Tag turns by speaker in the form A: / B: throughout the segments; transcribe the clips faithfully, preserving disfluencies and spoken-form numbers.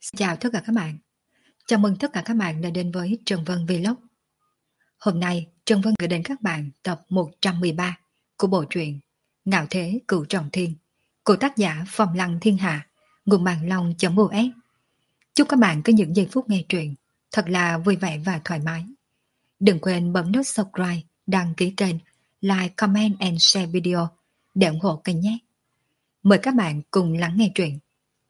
A: Chào tất cả các bạn. Chào mừng tất cả các bạn đã đến với Trần Vân Vlog. Hôm nay Trần Vân gửi đến các bạn tập một trăm mười ba của bộ truyện Ngạo Thế Cửu Trọng Thiên của tác giả Phong Lăng Thiên Hạ, nguồn mạng long.us. Chúc các bạn có những giây phút nghe truyện thật là vui vẻ và thoải mái. Đừng quên bấm nút subscribe, đăng ký kênh, like, comment and share video để ủng hộ kênh nhé. Mời các bạn cùng lắng nghe truyện.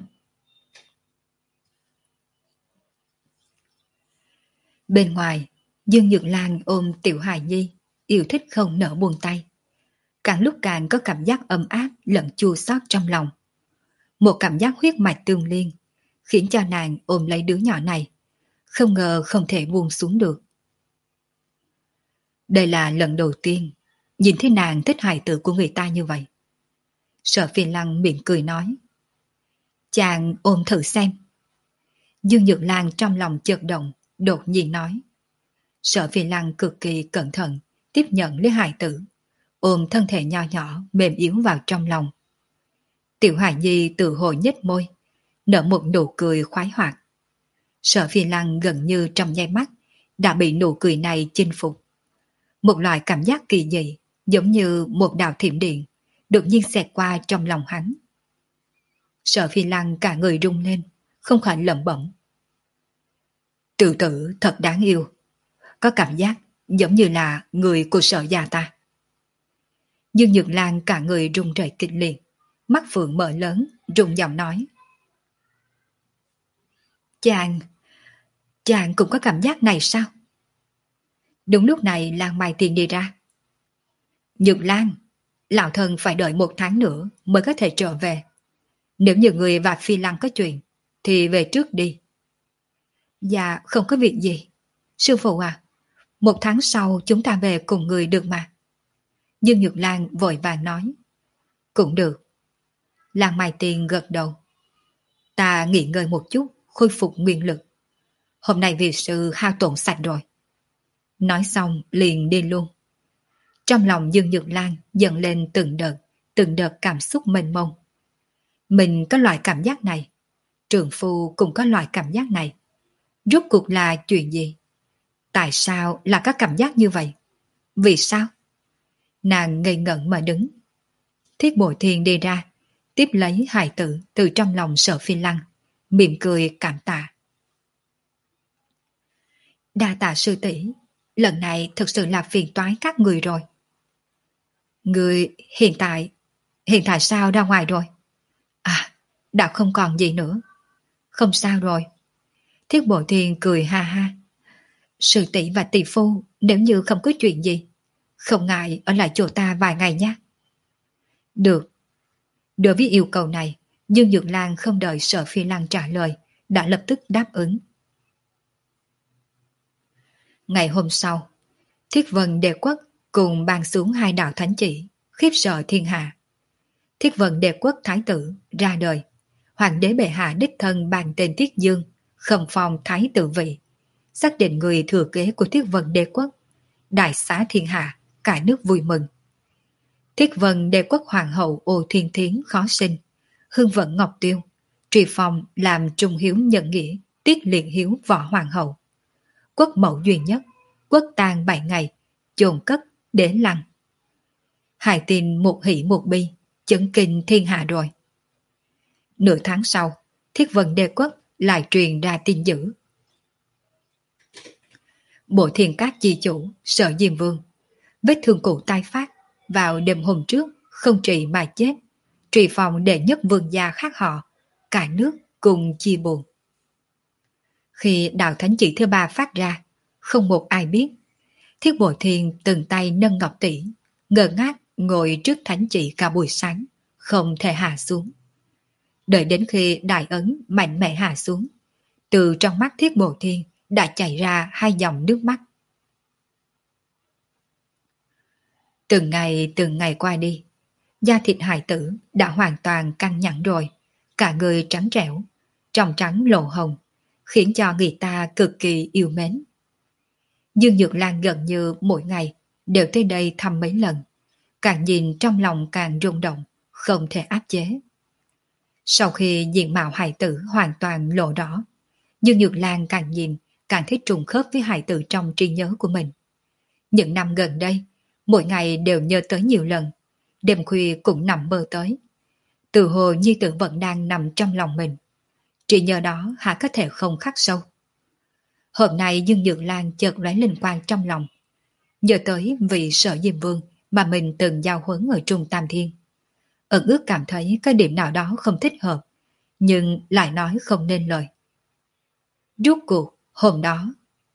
A: Bên ngoài, Dương Nhược Lan ôm Tiểu Hài Nhi, yêu thích không nỡ buông tay. Càng lúc càng có cảm giác ấm áp lẫn chua xót trong lòng. Một cảm giác huyết mạch tương liên, khiến cho nàng ôm lấy đứa nhỏ này, không ngờ không thể buông xuống được. Đây là lần đầu tiên nhìn thấy nàng thích hài tử của người ta như vậy. Sở Phi Lăng mỉm cười nói: "Chàng ôm thử xem." Dương Nhược Lan trong lòng chợt động, đột nhiên nói. Sở Phi Lăng cực kỳ cẩn thận tiếp nhận lấy hài tử, ôm thân thể nho nhỏ mềm yếu vào trong lòng. Tiểu Hải Nhi tự hồi nhếch môi, nở một nụ cười khoái hoạt. Sở Phi Lăng gần như trong nháy mắt đã bị nụ cười này chinh phục. Một loại cảm giác kỳ dị, giống như một đạo thiểm điện, đột nhiên xẹt qua trong lòng hắn. Sở Phi Lăng cả người rung lên, không khỏi lẩm bẩm: "Tiểu tử thật đáng yêu, có cảm giác giống như là người của Sở gia ta." Dương Nhược Lan cả người rung rẩy kịch liệt, mắt phượng mở lớn, rung giọng nói: Chàng, chàng cũng có cảm giác này sao?" Đúng lúc này Lan Mai Tiền đi ra. "Nhược Lan, lão thần phải đợi một tháng nữa mới có thể trở về. Nếu như người và Phi Lăng có chuyện, thì về trước đi." "Dạ, không có việc gì. Sư phụ à, một tháng sau chúng ta về cùng người được mà." Dương Nhược Lan vội vàng nói. "Cũng được." Lan Mai Tiền gật đầu. "Ta nghỉ ngơi một chút, khôi phục nguyên lực. Hôm nay vì sư hao tổn sạch rồi." Nói xong liền đi luôn. Trong lòng Dương Nhược Lan dần lên từng đợt, từng đợt cảm xúc mênh mông. Mình có loại cảm giác này, trượng phu cũng có loại cảm giác này. Rốt cuộc là chuyện gì? Tại sao là có cảm giác như vậy? Vì sao? Nàng ngây ngẩn mà đứng. Thiết Bội Thiên đi ra, tiếp lấy hài tử từ trong lòng Sở Phi Lăng, mỉm cười cảm tạ. "Đa tạ sư tỷ, lần này thực sự là phiền toái các người rồi." "Người hiện tại, hiện tại sao ra ngoài rồi?" "À, đã không còn gì nữa." "Không sao rồi." Thiết Bội Thiên cười ha ha. "Sư tỷ và tỷ phu nếu như không có chuyện gì, không ngại ở lại chỗ ta vài ngày nhé." "Được." Đối với yêu cầu này, Dương Nhược Lan không đợi Sở Phi Lăng trả lời, đã lập tức đáp ứng. Ngày hôm sau, Thiết Vân Đệ Quốc cùng ban xuống hai đạo thánh chỉ, khiếp sợ thiên hạ. Thiết Vân Đệ Quốc thái tử ra đời, hoàng đế bệ hạ đích thân ban tên Thiết Dương, khâm phong thái tử vị, xác định người thừa kế của Thiết Vân Đệ Quốc, đại xá thiên hạ, cả nước vui mừng. Thiết Vân Đệ Quốc hoàng hậu Ô Thiên Thiến khó sinh, Hưng Vận Ngọc Tiêu, Trì Phong làm trung hiếu nhận nghĩa, tiết liệt hiếu võ hoàng hậu. Quốc mẫu duy nhất, quốc tang bảy ngày, chôn cất để lăng. Hai tin một hỷ một bi, chấn kinh thiên hạ rồi. Nửa tháng sau, Thiết Vân Đệ Quốc lại truyền ra tin dữ. Bộ Thiên Các chi chủ Sở Diêm Vương, vết thương cũ tai phát, vào đêm hôm trước không trị mà chết. Trì Phong đệ nhất vương gia khác họ, cả nước cùng chia buồn. Khi đạo thánh chỉ thứ ba phát ra, không một ai biết. Thiết Bội Thiên từng tay nâng ngọc tỷ, ngơ ngác ngồi trước thánh chỉ cả buổi sáng, không thể hạ xuống. Đợi đến khi đại ấn mạnh mẽ hạ xuống, từ trong mắt Thiết Bội Thiên đã chảy ra hai dòng nước mắt. Từng ngày từng ngày qua đi, da thịt hài tử đã hoàn toàn căng nhẵn rồi, cả người trắng trẻo, trong trắng lộ hồng, khiến cho người ta cực kỳ yêu mến. Dương Nhược Lan gần như mỗi ngày đều tới đây thăm mấy lần, càng nhìn trong lòng càng rung động, không thể áp chế. Sau khi diện mạo hài tử hoàn toàn lộ rõ, Dương Nhược Lan càng nhìn càng thấy trùng khớp với hài tử trong trí nhớ của mình. Những năm gần đây, mỗi ngày đều nhớ tới nhiều lần, đêm khuya cũng nằm mơ tới. Từ hồ nhi tử vẫn đang nằm trong lòng mình. Trí nhớ đó hả có thể không khắc sâu. Hôm nay Dương Nhược Lan chợt lóe linh quang trong lòng, nhớ tới vị Sở Diêm Vương mà mình từng giao huấn ở Trung Tam Thiên. Ẩn ước cảm thấy cái điểm nào đó không thích hợp, nhưng lại nói không nên lời. Rốt cuộc, hôm đó,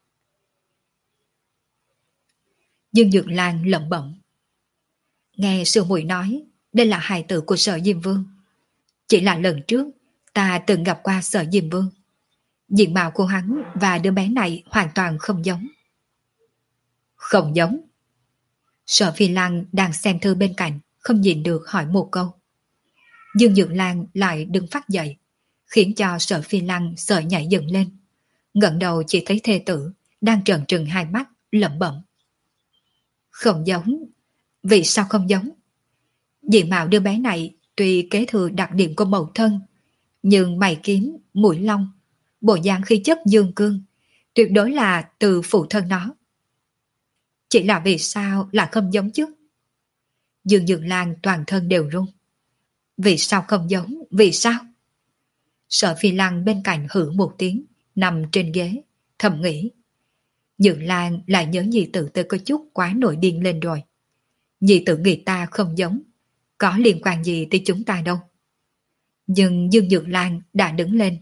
A: Dương Nhược Lan lẩm bẩm. Nghe sư muội nói, đây là hài tử của Sở Diêm Vương. Chỉ là lần trước, ta từng gặp qua Sở Diêm Vương. Diện mạo của hắn và đứa bé này hoàn toàn không giống. Không giống? Sở Phi Lăng đang xem thư bên cạnh, không nhìn được hỏi một câu. Dương Nhược Lan lại đứng phát dậy, khiến cho Sở Phi Lăng sợ nhảy dựng lên. Ngẩng đầu chỉ thấy thê tử đang trợn trừng hai mắt, lẩm bẩm. Không giống? Vì sao không giống? Diện mạo đứa bé này tuy kế thừa đặc điểm của mẫu thân, nhưng mày kiếm, mũi long, bộ dáng khí chất dương cương, tuyệt đối là từ phụ thân nó. Chỉ là vì sao là không giống chứ? Dương Nhược Lan toàn thân đều run. Vì sao không giống? Vì sao? Sở Phi Lăng bên cạnh hử một tiếng, nằm trên ghế, thầm nghĩ. Nhược Lan lại nhớ nhi tử tôi có chút quá nổi điên lên rồi. Nhi tử người ta không giống, có liên quan gì tới chúng ta đâu. Nhưng Dương Nhược Lan đã đứng lên.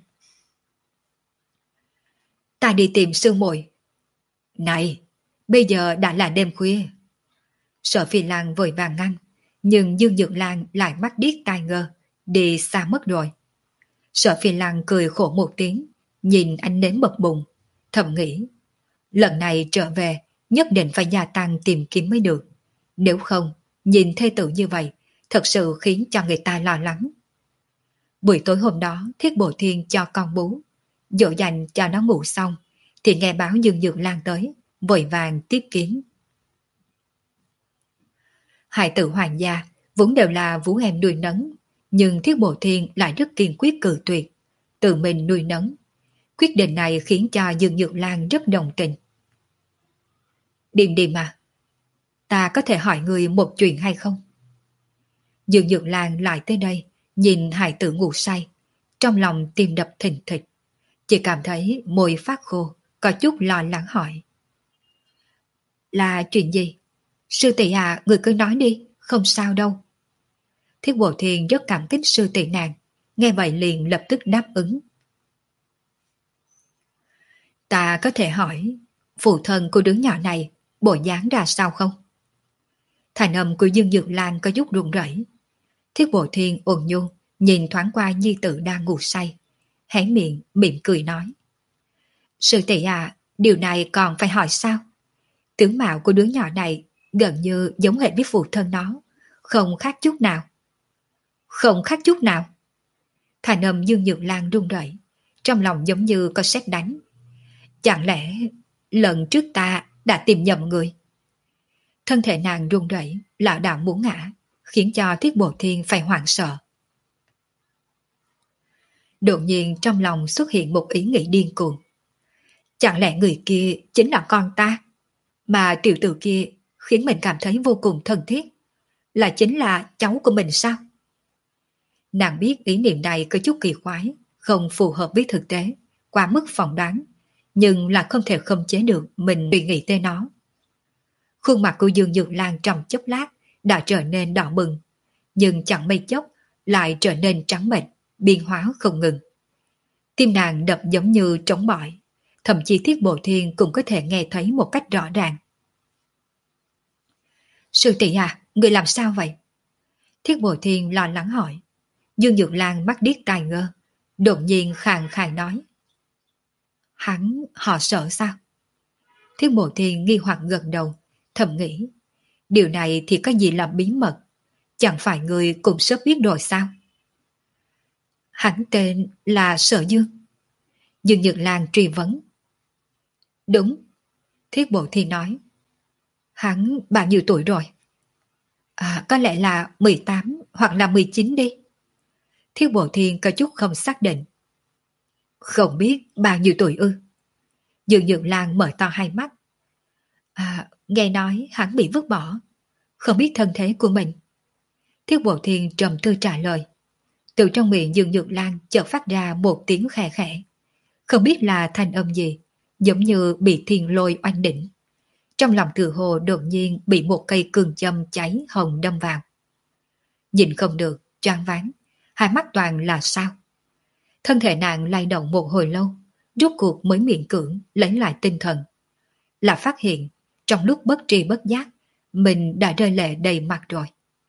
A: Ta đi tìm sư muội. Này, bây giờ đã là đêm khuya. Sở Phi Lăng vội vàng ngăn, nhưng Dương Nhược Lan lại mắt điếc tai ngơ, đi xa mất rồi. Sở Phi Lăng cười khổ một tiếng, nhìn anh nến bật bụng, thầm nghĩ. Lần này trở về, nhất định phải gia tăng tìm kiếm mới được. Nếu không, nhìn thê tử như vậy, thật sự khiến cho người ta lo lắng. Buổi tối hôm đó, Thiết Bộ Thiên cho con bú, dỗ dành cho nó ngủ xong, thì nghe báo Dương Nhược Lan tới, vội vàng tiếp kiến. Hai tử hoàng gia vốn đều là vũ em nuôi nấng, nhưng Thiết Bộ Thiên lại rất kiên quyết cự tuyệt, tự mình nuôi nấng. Quyết định này khiến cho Dương Nhược Lan rất đồng tình. Điềm điềm à, ta có thể hỏi người một chuyện hay không? Dương Nhược Lan lại tới đây, nhìn hài tử ngủ say, trong lòng tim đập thình thịch, chỉ cảm thấy môi phát khô, có chút lo lắng hỏi. Là chuyện gì? Sư tỷ à, người cứ nói đi, không sao đâu. Thiết Bộ Thiên rất cảm kích sư tỷ nàng, nghe vậy liền lập tức đáp ứng. Ta có thể hỏi, phụ thân của đứa nhỏ này bộ dáng ra sao không? Thành âm của Dương Dược Lan có chút run rẩy. Thiết Bộ Thiên ôn nhu nhìn thoáng qua nhi tử đang ngủ say, hé miệng mỉm cười nói. Sư tỷ à, điều này còn phải hỏi sao? Tướng mạo của đứa nhỏ này gần như giống hệt với phụ thân nó, không khác chút nào. Không khác chút nào. Thành âm Dương Nhược Lan run rẩy, trong lòng giống như có sét đánh. Chẳng lẽ lần trước ta đã tìm nhầm người? Thân thể nàng run rẩy, lảo đảo muốn ngã, khiến cho Thiết Bộ Thiên phải hoảng sợ. Đột nhiên trong lòng xuất hiện một ý nghĩ điên cuồng. Chẳng lẽ người kia chính là con ta? Mà tiểu tử kia khiến mình cảm thấy vô cùng thân thiết, là chính là cháu của mình sao? Nàng biết ý niệm này có chút kỳ quái, không phù hợp với thực tế, quá mức phỏng đoán, nhưng là không thể khống chế được mình suy nghĩ tới nó. Khuôn mặt của Dương Nhược Lan trong chốc lát đã trở nên đỏ bừng, nhưng chẳng mấy chốc lại trở nên trắng bệch, biến hóa không ngừng. Tim nàng đập giống như trống bỏi, thậm chí Thiết Bộ Thiên cũng có thể nghe thấy một cách rõ ràng. Sư tỷ à, người làm sao vậy? Thiết Bộ Thiên lo lắng hỏi. Dương Nhược Lan mắt điếc tai ngơ, đột nhiên khàn khàn nói. Hắn họ sợ sao? Thiết Bộ Thiên nghi hoặc gật đầu, thầm nghĩ. Điều này thì có gì là bí mật, chẳng phải người cũng sớm biết rồi sao? Hắn tên là Sở Dương. Dương Nhược Lan truy vấn. Đúng, Thiết Bộ Thiên nói. Hắn bao nhiêu tuổi rồi? À, có lẽ là mười tám hoặc là mười chín đi. Thiết Bộ Thiên có chút không xác định. Không biết bao nhiêu tuổi ư? Dương Nhược Lan mở to hai mắt. À, nghe nói hắn bị vứt bỏ, không biết thân thế của mình. Thiết Bộ Thiên trầm tư trả lời. Từ trong miệng Dương Nhược Lan chợt phát ra một tiếng khẽ khẽ. Không biết là thanh âm gì, giống như bị thiên lôi oanh đỉnh. Trong lòng Từ Hồ đột nhiên bị một cây cường châm cháy hồng đâm vào. Nhìn không được, choáng váng, hai mắt toàn là sao. Thân thể nàng lay động một hồi lâu, rốt cuộc mới miễn cưỡng lấy lại tinh thần. Là phát hiện, trong lúc bất tri bất giác, mình đã rơi lệ đầy mặt rồi.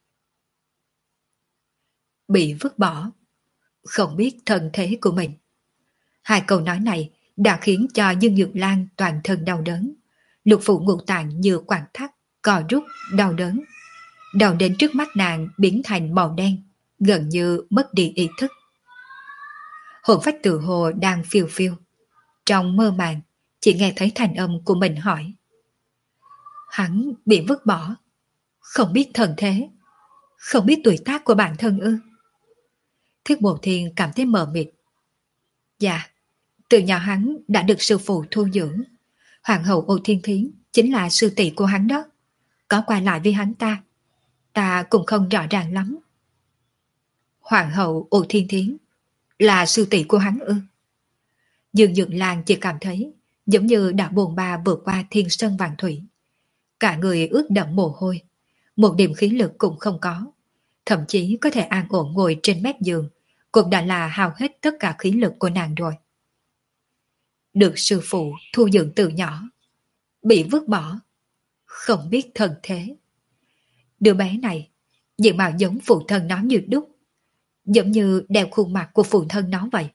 A: Bị vứt bỏ, không biết thân thế của mình. Hai câu nói này đã khiến cho Dương Nhược Lan toàn thân đau đớn. Lục phủ ngũ tạng như quặn thắt, cò rút, đau đớn. Đầu đến trước mắt nàng biến thành màu đen, gần như mất đi ý thức. Hồn phách Từ Hồ đang phiêu phiêu. Trong mơ màng, chỉ nghe thấy thanh âm của mình hỏi. Hắn bị vứt bỏ, không biết thân thế, không biết tuổi tác của bản thân ư? Thiết Bộ Thiên cảm thấy mờ mịt. Dạ, từ nhỏ hắn đã được sư phụ thu dưỡng. Hoàng hậu Ô Thiên Thiến chính là sư tỷ của hắn đó. Có qua lại với hắn ta, ta cũng không rõ ràng lắm. Hoàng hậu Ô Thiên Thiến là sư tỷ của hắn ư? Dương Nhược Lan chỉ cảm thấy giống như đã bồn ba vượt qua thiên sơn vạn thủy. Cả người ướt đẫm mồ hôi, một điểm khí lực cũng không có. Thậm chí có thể an ổn ngồi trên mép giường, cũng đã là hao hết tất cả khí lực của nàng rồi. Được sư phụ thu dưỡng từ nhỏ, bị vứt bỏ, không biết thân thế. Đứa bé này diện mạo giống phụ thân nó như đúc, giống như đeo khuôn mặt của phụ thân nó vậy.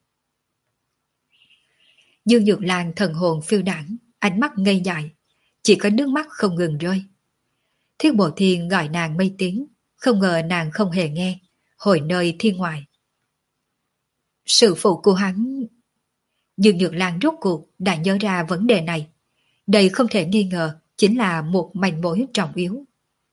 A: Dương Nhược Lan thần hồn phiêu đảng, ánh mắt ngây dại, chỉ có nước mắt không ngừng rơi. Thiết Bộ Thiên gọi nàng mấy tiếng, không ngờ nàng không hề nghe, hồi nơi thiên ngoại. Sư phụ của hắn... Dương Nhược Lan rốt cuộc đã nhớ ra vấn đề này. Đây không thể nghi ngờ chính là một manh mối trọng yếu.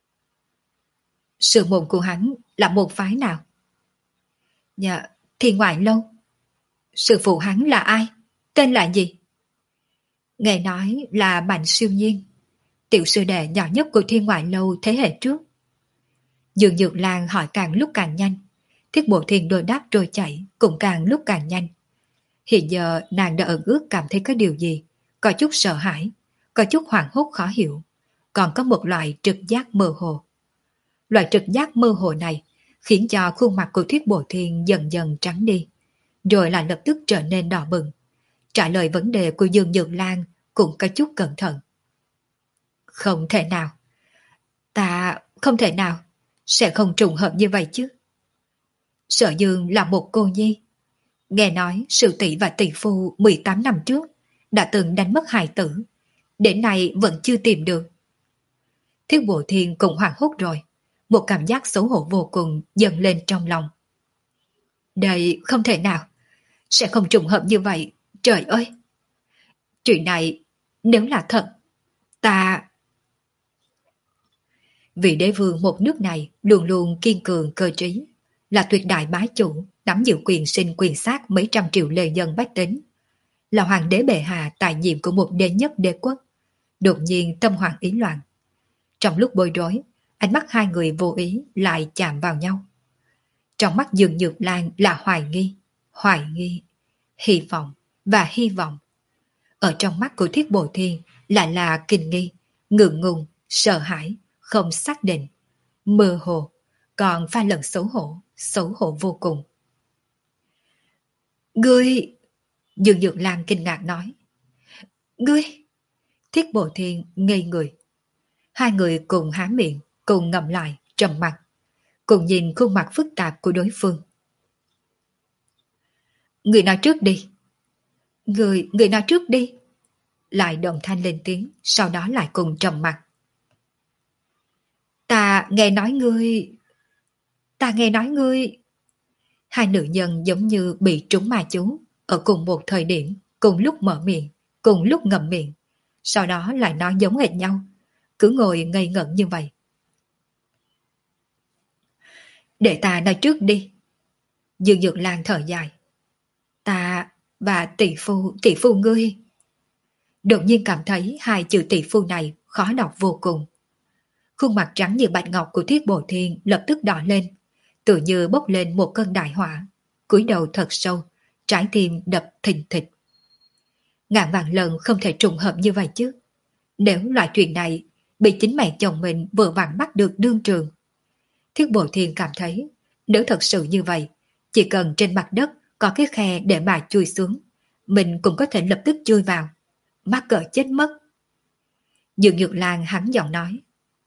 A: Sư môn của hắn là một phái nào? Dạ, Thiên Ngoại Lâu. Sư phụ hắn là ai? Tên là gì? Nghe nói là Bành Siêu Nhiên, tiểu sư đệ nhỏ nhất của Thiên Ngoại Lâu thế hệ trước. Dương Nhược Lan hỏi càng lúc càng nhanh. Thiết Bộ Thiên đôi đáp trôi chảy cũng càng lúc càng nhanh. Hiện giờ nàng đã ẩn ước cảm thấy có điều gì, có chút sợ hãi, có chút hoảng hốt khó hiểu, còn có một loại trực giác mơ hồ. Loại trực giác mơ hồ này khiến cho khuôn mặt của Thiết Bộ Thiên dần dần trắng đi, rồi lại lập tức trở nên đỏ bừng. Trả lời vấn đề của Dương Nhược Lan cũng có chút cẩn thận. Không thể nào. Ta không thể nào. Sẽ không trùng hợp như vậy chứ. Sở Dương là một cô nhi. Nghe nói sư tỷ và tỷ phu mười tám năm trước đã từng đánh mất hài tử. Đến nay vẫn chưa tìm được. Thiết Bộ Thiên cũng hoảng hốt rồi. Một cảm giác xấu hổ vô cùng dâng lên trong lòng. Đây không thể nào. Sẽ không trùng hợp như vậy. Trời ơi! Chuyện này nếu là thật, ta... Vị đế vương một nước này luôn luôn kiên cường cơ trí, là tuyệt đại bá chủ, nắm giữ quyền sinh quyền sát mấy trăm triệu lê dân bách tính, là hoàng đế bệ hạ tài nhiệm của một đế nhất đế quốc. Đột nhiên tâm hoàng ý loạn. Trong lúc bối rối, ánh mắt hai người vô ý lại chạm vào nhau. Trong mắt Dương Nhược Lan là hoài nghi, hoài nghi, hy vọng và hy vọng. Ở trong mắt của Thiết Bộ Thiên lại là kinh nghi, ngượng ngùng, sợ hãi, không xác định, mơ hồ, còn pha lẫn xấu hổ, xấu hổ vô cùng. Ngươi... Dương Nhược Lan kinh ngạc nói. Ngươi... Thiết Bộ Thiên ngây người. Hai người cùng há miệng, cùng ngậm lại, trầm mặt, cùng nhìn khuôn mặt phức tạp của đối phương. Người nói trước đi. Người, người nói trước đi. Lại đồng thanh lên tiếng, sau đó lại cùng trầm mặt. Ta nghe nói ngươi... Ta nghe nói ngươi... Hai nữ nhân giống như bị trúng ma chú, ở cùng một thời điểm, cùng lúc mở miệng, cùng lúc ngậm miệng, sau đó lại nói giống hệt nhau, cứ ngồi ngây ngẩn như vậy. Để ta nói trước đi. Dương Nhược Lan thở dài. Ta và tỷ phu, tỷ phu ngươi. Đột nhiên cảm thấy hai chữ tỷ phu này khó đọc vô cùng. Khuôn mặt trắng như bạch ngọc của Thiết Bồ Thiên lập tức đỏ lên, tự như bốc lên một cơn đại hỏa, cúi đầu thật sâu, trái tim đập thình thịch. Ngàn vạn lần không thể trùng hợp như vậy chứ. Nếu loại chuyện này bị chính mẹ chồng mình vừa vặn bắt được đương trường. Thiết Bồ Thiên cảm thấy, nếu thật sự như vậy, chỉ cần trên mặt đất có cái khe để mà chui xuống, mình cũng có thể lập tức chui vào, mắc cỡ chết mất. Dương Nhược Lan hắn giọng nói.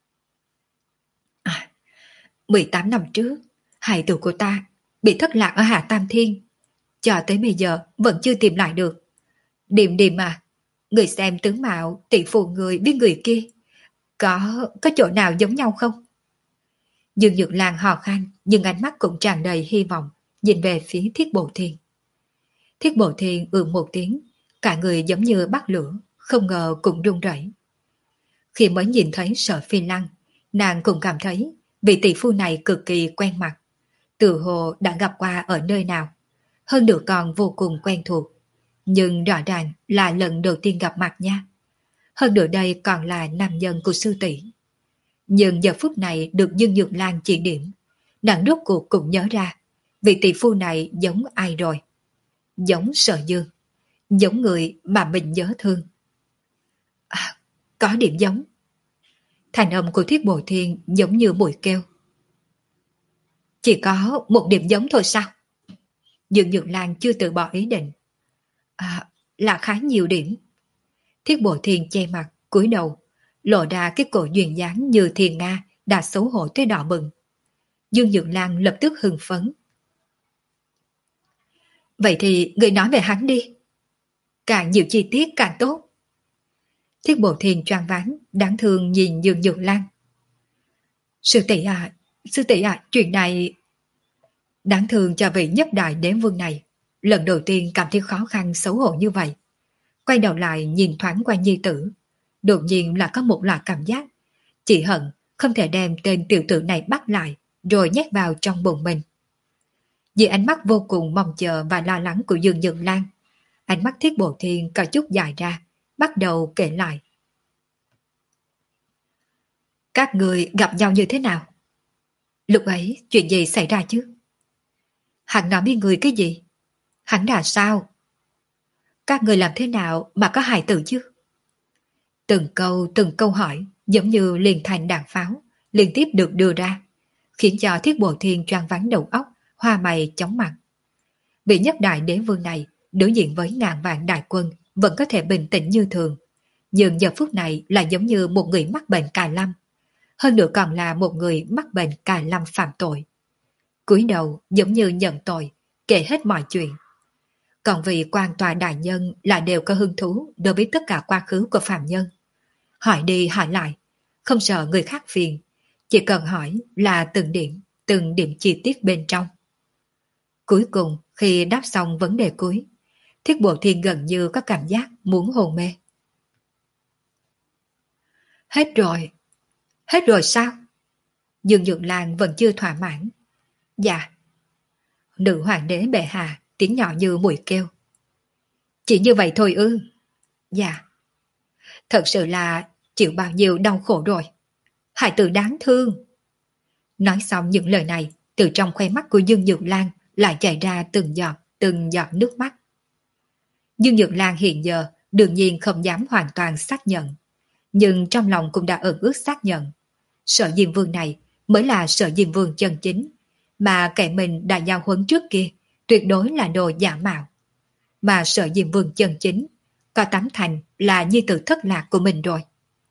A: À, mười tám năm trước, hài tử của ta bị thất lạc ở Hạ Tam Thiên. Cho tới bây giờ vẫn chưa tìm lại được. Điềm điềm à, người xem tướng mạo tỷ phụ người với người kia, có có chỗ nào giống nhau không? Dương Nhược Lan hò khan, nhưng ánh mắt cũng tràn đầy hy vọng, nhìn về phía Thiết Bồ Thiên. Thiết Bồ Thiên ừ một tiếng, cả người giống như bắt lửa, không ngờ cũng run rẩy. Khi mới nhìn thấy Sở Phi Lăng, nàng cũng cảm thấy vị tỷ phu này cực kỳ quen mặt, tự hồ đã gặp qua ở nơi nào, hơn nữa còn vô cùng quen thuộc. Nhưng rõ ràng là lần đầu tiên gặp mặt nha. Hơn nữa đây còn là nam nhân của sư tỷ. Nhưng giờ phút này được Dương Nhược Lan chỉ điểm, nàng rốt cuộc cũng nhớ ra, vị tỷ phu này giống ai rồi? Giống Sở Dương, giống người mà mình nhớ thương. À, có điểm giống. Thành âm của Thiết Bồ Thiên giống như mùi kêu. Chỉ có một điểm giống thôi sao? Dương Nhược Lan chưa từ bỏ ý định. À, là khá nhiều điểm. Thiết Bồ Thiên che mặt, cúi đầu, lộ ra cái cổ duyên dáng như thiên nga đã xấu hổ tới đỏ bừng. Dương Nhược Lan lập tức hưng phấn. Vậy thì người nói về hắn đi. Càng nhiều chi tiết càng tốt. Thiết Bồ Thiên choáng váng, đáng thương nhìn Dương Nhược Lan. Sư tỷ à, sư tỷ à, chuyện này... Đáng thương cho vị nhất đại đế vương này, lần đầu tiên cảm thấy khó khăn xấu hổ như vậy. Quay đầu lại nhìn thoáng qua nhi tử, đột nhiên là có một loại cảm giác, chỉ hận không thể đem tên tiểu tử này bắt lại, rồi nhét vào trong bụng mình. Vì ánh mắt vô cùng mong chờ và lo lắng của Dương Nhược Lan, ánh mắt Thiết Bồ Thiên có chút dài ra, bắt đầu kể lại. Các người gặp nhau như thế nào? Lúc ấy chuyện gì xảy ra chứ? Hắn nói với người cái gì? Hắn là sao? Các người làm thế nào mà có hài tử chứ? Từng câu từng câu hỏi giống như liền thành đạn pháo liên tiếp được đưa ra, khiến cho Thiết Bồ Thiên choáng váng đầu óc, hoa mày chóng mặt. Vị nhất đại đế vương này đối diện với ngàn vạn đại quân vẫn có thể bình tĩnh như thường, nhưng giờ phút này là giống như một người mắc bệnh cà lâm, hơn nữa còn là một người mắc bệnh cà lâm phạm tội. Cúi đầu giống như nhận tội, kể hết mọi chuyện. Còn vị quan tòa đại nhân là đều có hứng thú đối với tất cả quá khứ của phạm nhân. Hỏi đi hỏi lại, không sợ người khác phiền, chỉ cần hỏi là từng điểm, từng điểm chi tiết bên trong. Cuối cùng khi đáp xong vấn đề cuối, Thiết Bộ Thiên gần như có cảm giác muốn hôn mê. Hết rồi. Hết rồi sao? Dương Nhược Lan vẫn chưa thỏa mãn. Dạ. Nữ hoàng đế bệ hạ tiếng nhỏ như mùi kêu. Chỉ như vậy thôi ư? Dạ. Thật sự là chịu bao nhiêu đau khổ rồi. Hải tử đáng thương. Nói xong những lời này, từ trong khoe mắt của Dương Nhược Lan lại chảy ra từng giọt, từng giọt nước mắt. Dương Nhược Lan hiện giờ đương nhiên không dám hoàn toàn xác nhận, nhưng trong lòng cũng đã ẩn ước xác nhận. Sở Diêm Vương này mới là Sở Diêm Vương chân chính, mà kẻ mình đã giao huấn trước kia tuyệt đối là đồ giả mạo. Mà Sở Diêm Vương chân chính có tám thành là nhi tử thất lạc của mình rồi.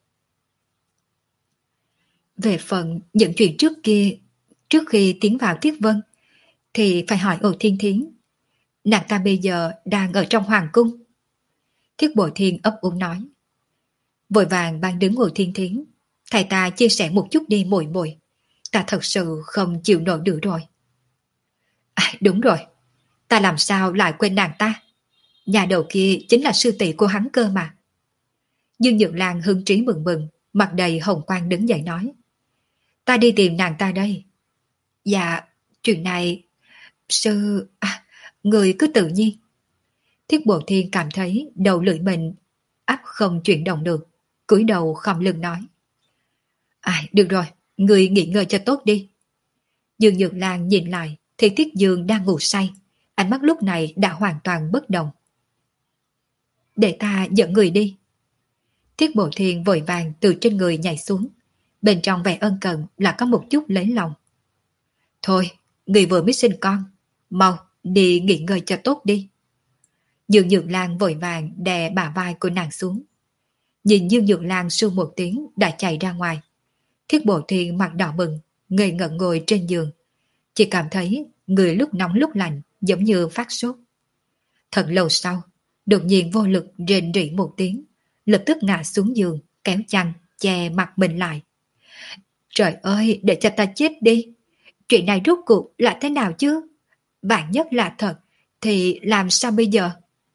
A: Về phần những chuyện trước kia, trước khi tiến vào Thiết Vân, thì phải hỏi Ổ Thiên Thiến. Nàng ta bây giờ đang ở trong hoàng cung. Thiết Bội Thiên ấp úng nói. Vội vàng ban đứng Ổ Thiên Thiến, thầy ta chia sẻ một chút đi muội muội. Ta thật sự không chịu nổi được rồi. À, đúng rồi, ta làm sao lại quên nàng ta? Nhà đầu kia chính là sư tỷ của hắn cơ mà. Dương Nhược Lan hưng trí mừng mừng, mặt đầy hồng quang đứng dậy nói. Ta đi tìm nàng ta đây. Dạ, chuyện này, Sư... À, người cứ tự nhiên. Thiết Bộ Thiên cảm thấy đầu lưỡi mình áp không chuyển động được, cúi đầu khom lưng nói. À, được rồi, người nghỉ ngơi cho tốt đi. Dương Nhược Lan nhìn lại thì Tiết Dương đang ngủ say, ánh mắt lúc này đã hoàn toàn bất động. Để ta dẫn người đi. Thiết Bộ Thiên vội vàng từ trên người nhảy xuống, bên trong vẻ ân cần là có một chút lấy lòng. Thôi, người vừa mới sinh con, mau đi nghỉ ngơi cho tốt đi. Dương Nhược Lan vội vàng đè bả vai của nàng xuống. Nhìn Dương Nhược Lan su một tiếng đã chạy ra ngoài. Thiết Bộ Thiên mặt đỏ bừng, ngây ngẩn ngồi trên giường. Chỉ cảm thấy người lúc nóng lúc lạnh giống như phát sốt. Thật lâu sau, đột nhiên vô lực rên rỉ một tiếng, lập tức ngã xuống giường, kéo chăn, che mặt mình lại. Trời ơi, để cho ta chết đi. Chuyện này rốt cuộc là thế nào chứ? Vạn nhất là thật, thì làm sao bây giờ?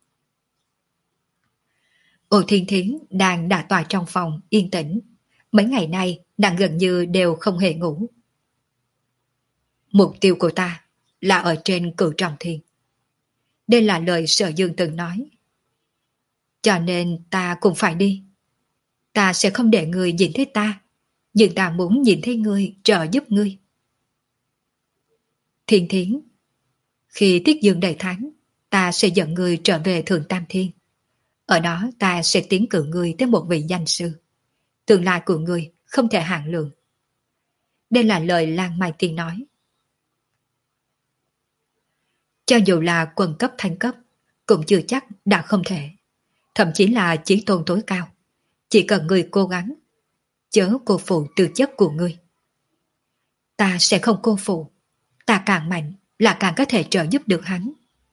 A: Ô Thiên Thiến đang đả tọa trong phòng, yên tĩnh. Mấy ngày nay, nàng gần như đều không hề ngủ. Mục tiêu của ta là ở trên Cửu Trọng Thiên. Đây là lời Sở Dương từng nói. Cho nên ta cũng phải đi. Ta sẽ không để người nhìn thấy ta, nhưng ta muốn nhìn thấy người trợ giúp ngươi. Thiên Thiến, khi Tiết Dương đầy tháng, ta sẽ dẫn người trở về Thượng Tam Thiên. Ở đó ta sẽ tiến cử người tới một vị danh sư. Tương lai của người không thể hạn lượng. Đây là lời Lan Mai Tiên nói. Cho dù là quân cấp thanh cấp, cũng chưa chắc đã không thể. Thậm chí là chí tôn tối cao. Chỉ cần người cố gắng, chớ cô phụ tư chất của người. Ta sẽ không cô phụ. Ta càng mạnh là càng có thể trợ giúp được hắn.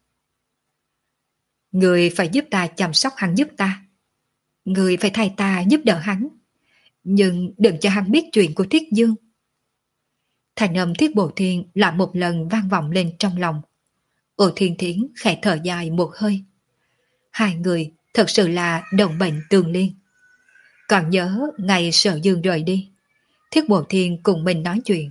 A: Người phải giúp ta chăm sóc hắn giúp ta. Người phải thay ta giúp đỡ hắn. Nhưng đừng cho hắn biết chuyện của Thiết Dương. Thành âm Thiết Bộ Thiên lại một lần vang vọng lên trong lòng. Ô Thiên Thiến khẽ thở dài một hơi. Hai người thật sự là đồng bệnh tương liên. Còn nhớ ngày Sở Dương rời đi, Thiết Bộ Thiên cùng mình nói chuyện.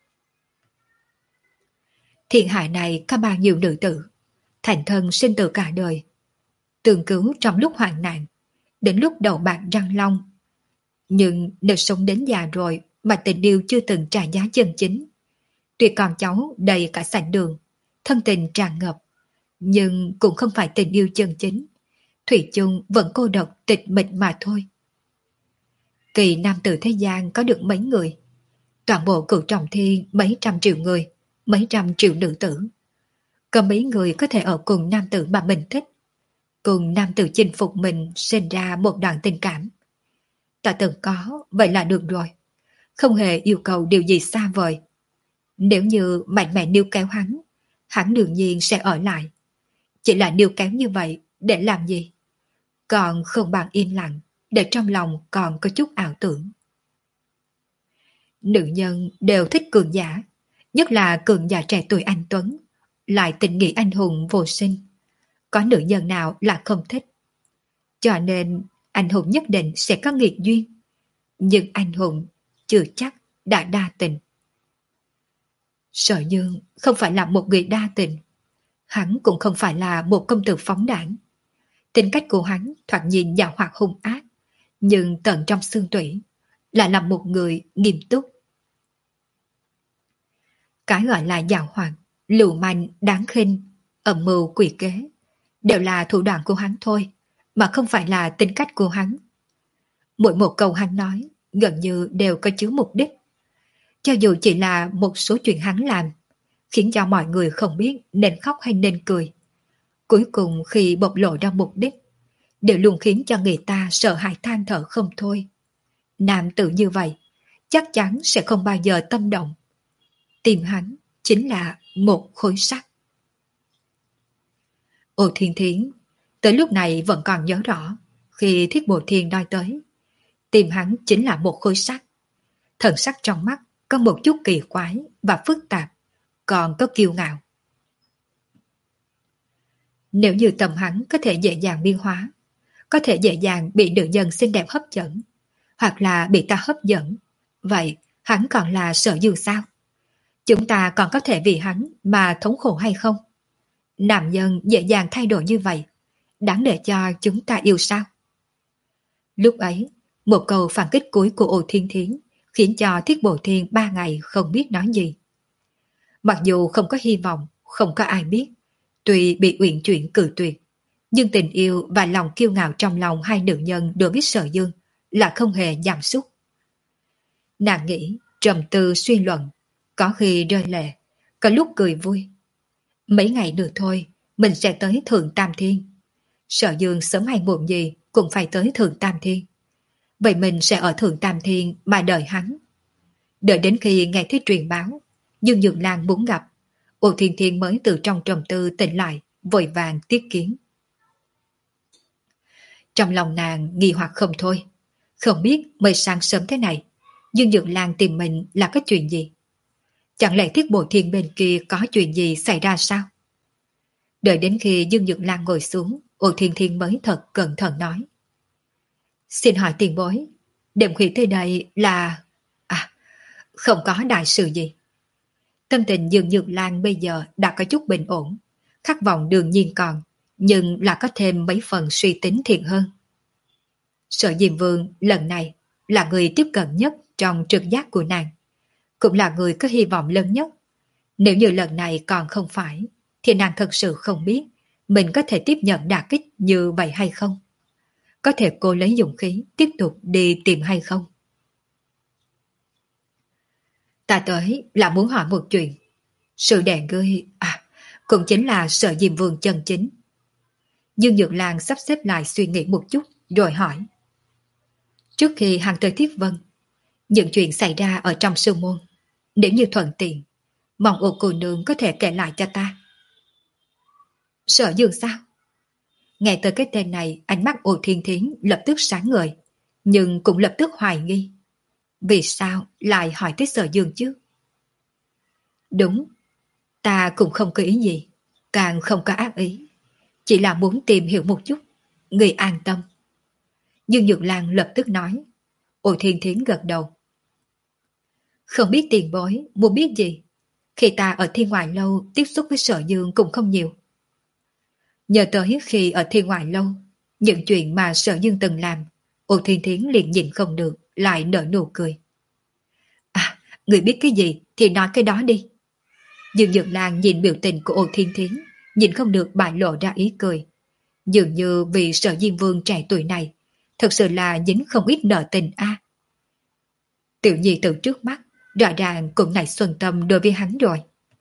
A: Thiên hạ này có bao nhiêu nữ tử, thành thân sinh tử cả đời, tương cứu trong lúc hoạn nạn, đến lúc đầu bạc răng long. Nhưng nếu sống đến già rồi mà tình yêu chưa từng trả giá chân chính, tuy con cháu đầy cả sảnh đường, thân tình tràn ngập, nhưng cũng không phải tình yêu chân chính. Thủy chung vẫn cô độc tịch mịch mà thôi. Kỳ nam tử thế gian có được mấy người? Toàn bộ Cửu Trọng Thiên mấy trăm triệu người, mấy trăm triệu nữ tử. Có mấy người có thể ở cùng nam tử mà mình thích, cùng nam tử chinh phục mình sinh ra một đoạn tình cảm. Ta từng có, vậy là được rồi. Không hề yêu cầu điều gì xa vời. Nếu như mạnh mẽ níu kéo hắn, hắn đương nhiên sẽ ở lại. Chỉ là níu kéo như vậy để làm gì? Còn không bằng im lặng, để trong lòng còn có chút ảo tưởng. Nữ nhân đều thích cường giả, nhất là cường giả trẻ tuổi anh tuấn, lại tình nghĩa anh hùng vô sinh. Có nữ nhân nào là không thích? Cho nên anh hùng nhất định sẽ có nghiệt duyên, nhưng anh hùng chưa chắc đã đa tình. Sở Dương không phải là một người đa tình, hắn cũng không phải là một công tử phóng đảng. Tính cách của hắn thoạt nhìn giàu hoạt hung ác, nhưng tận trong xương tủy lại là một người nghiêm túc. Cái gọi là giàu hoạt, lưu manh, đáng khinh, âm mưu quỷ kế đều là thủ đoạn của hắn thôi, mà không phải là tính cách của hắn. Mỗi một câu hắn nói gần như đều có chứa mục đích. Cho dù chỉ là một số chuyện hắn làm, khiến cho mọi người không biết nên khóc hay nên cười, cuối cùng khi bộc lộ ra mục đích, đều luôn khiến cho người ta sợ hãi than thở không thôi. Nam tử như vậy chắc chắn sẽ không bao giờ tâm động. Tìm hắn chính là một khối sắt. Ô Thiên Thiến tới lúc này vẫn còn nhớ rõ khi Thiết Bộ Thiên nói tới tìm hắn chính là một khối sắt. Thần sắc trong mắt có một chút kỳ quái và phức tạp, còn có kiêu ngạo. Nếu như tâm hắn có thể dễ dàng biến hóa, có thể dễ dàng bị nữ nhân xinh đẹp hấp dẫn, hoặc là bị ta hấp dẫn, vậy hắn còn là Sở Dương sao? Chúng ta còn có thể vì hắn mà thống khổ hay không? Nam nhân dễ dàng thay đổi như vậy, đáng để cho chúng ta yêu sao? Lúc ấy, một câu phản kích cuối của Ô Thiên Thiến khiến cho Thiết Bồ Thiên ba ngày không biết nói gì. Mặc dù không có hy vọng, không có ai biết, tuy bị Uyển Chuyển cự tuyệt, nhưng tình yêu và lòng kiêu ngạo trong lòng hai nữ nhân đối với Sở Dương là không hề giảm sút. Nàng nghĩ, trầm tư suy luận, có khi rơi lệ, có lúc cười vui. Mấy ngày nữa thôi, mình sẽ tới Thượng Tam Thiên. Sở Dương sớm hay muộn gì cũng phải tới Thượng Tam Thiên. Vậy mình sẽ ở Thượng Tam Thiên mà đợi hắn. Đợi đến khi nghe thấy truyền báo, Dương Nhược Lan muốn gặp, Ô Thiên Thiên mới từ trong trầm tư tỉnh lại, vội vàng tiếp kiến. Trong lòng nàng nghi hoặc không thôi, không biết mới sáng sớm thế này, Dương Nhược Lan tìm mình là có chuyện gì? Chẳng lẽ Thiết Bộ Thiên bên kia có chuyện gì xảy ra sao? Đợi đến khi Dương Nhược Lan ngồi xuống, Ô Thiên Thiên mới thật cẩn thận nói. Xin hỏi tiền bối, đêm khuya tới đây là... À, không có đại sự gì. Tâm tình Dương Nhược Lan bây giờ đã có chút bình ổn, khát vọng đương nhiên còn, nhưng là có thêm mấy phần suy tính thiện hơn. Sở Diêm Vương lần này là người tiếp cận nhất trong trực giác của nàng, cũng là người có hy vọng lớn nhất. Nếu như lần này còn không phải, thì nàng thật sự không biết mình có thể tiếp nhận đả kích như vậy hay không. Có thể cô lấy dũng khí tiếp tục đi tìm hay không. Ta tới là muốn hỏi một chuyện. Sự đèn ngươi, à, cũng chính là Sở Diêm Vương chân chính. Dương Nhược Lan sắp xếp lại suy nghĩ một chút, rồi hỏi. Trước khi hàng tới Thiết Vân, những chuyện xảy ra ở trong sư môn, nếu như thuận tiện, mong Ô cô nương có thể kể lại cho ta. Sở Dương sao? Nghe tới cái tên này, ánh mắt Ô Thiên Thiến lập tức sáng ngời, nhưng cũng lập tức hoài nghi. Vì sao lại hỏi tới Sở Dương chứ? Đúng, ta cũng không có ý gì, càng không có ác ý, chỉ là muốn tìm hiểu một chút, người an tâm. Dương Nhược Lan lập tức nói. Ô Thiên Thiến gật đầu. Không biết tiền bối muốn biết gì, khi ta ở Thiên Ngoại Lâu tiếp xúc với Sở Dương cũng không nhiều. Nhờ tới khi ở Thiên Ngoại Lâu, những chuyện mà Sở Dương từng làm, Ô Thiên Thiến liền nhìn không được, lại nở nụ cười. À, người biết cái gì thì nói cái đó đi. Dương Dược Lan nhìn biểu tình của Ô Thiên Thiến, nhìn không được bại lộ ra ý cười. Dường như vì Sở Diêm Vương trẻ tuổi này, thật sự là dính không ít nợ tình a. À. Tiểu nhi từ trước mắt, rõ ràng cũng nảy xuân tâm đối với hắn rồi.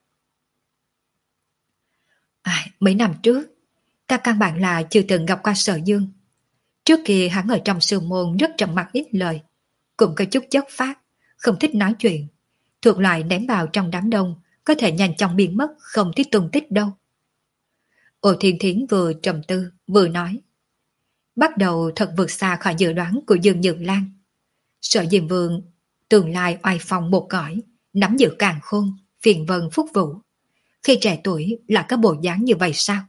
A: À, mấy năm trước, ta căn bản là chưa từng gặp qua Sở Dương. Trước kia hắn ở trong sư môn rất trầm mặc ít lời, cũng có chút chất phát, không thích nói chuyện, thuộc loại ném vào trong đám đông, có thể nhanh chóng biến mất, không thích tung tích đâu. Ô Thiên Thiến vừa trầm tư, vừa nói. Bắt đầu thật vượt xa khỏi dự đoán của Dương Nhược Lan. Sở Diêm Vương tương lai oai phong một cõi, nắm giữ càn khôn, phiền vân phúc vũ. Khi trẻ tuổi là có bộ dáng như vậy sao?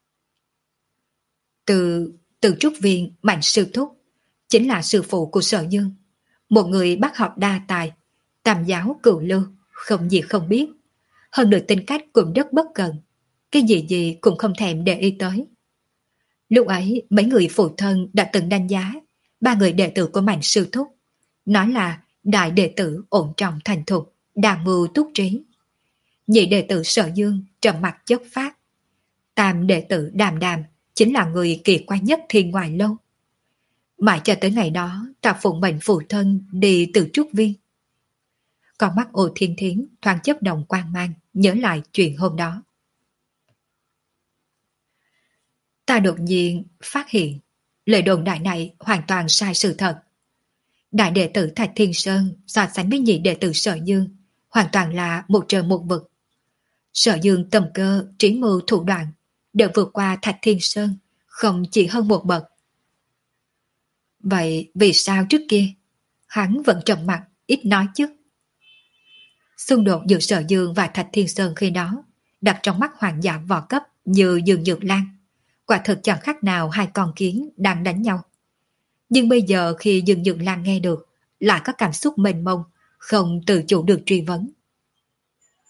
A: Từ từ trúc viên Mạnh Sư Thúc, chính là sư phụ của Sở Dương, một người bác học đa tài, tam giáo cửu lưu, không gì không biết. Hơn nữa tính cách cũng rất bất cần, cái gì gì cũng không thèm để ý tới. Lúc ấy mấy người phụ thân đã từng đánh giá ba người đệ tử của Mạnh Sư Thúc, nói là đại đệ tử ổn trọng thành thục, đa mưu túc trí. Nhị đệ tử Sở Dương trầm mặc chất phát. Tam đệ tử Đàm Đàm chính là người kỳ quái nhất Thiên Ngoại Lâu. Mãi cho tới ngày đó, ta phụng mệnh phụ thân đi từ trúc viên. Con mắt Ô Thiên Thiến thoáng chớp động quang mang, nhớ lại chuyện hôm đó. Ta đột nhiên phát hiện lời đồn đại này hoàn toàn sai sự thật. Đại đệ tử Thạch Thiên Sơn so sánh với nhị đệ tử Sở Dương hoàn toàn là một trời một vực. Sở Dương tầm cơ, trí mưu thủ đoạn đều vượt qua Thạch Thiên Sơn, không chỉ hơn một bậc. Vậy vì sao trước kia hắn vẫn trầm mặc ít nói chứ? Xung đột giữa Sở Dương và Thạch Thiên Sơn khi đó đặt trong mắt hoàng giả võ cấp như Dương Nhược Lan, quả thực chẳng khác nào hai con kiến đang đánh nhau. Nhưng bây giờ khi Dương Nhược Lan nghe được, lại có cảm xúc mênh mông, không tự chủ được truy vấn.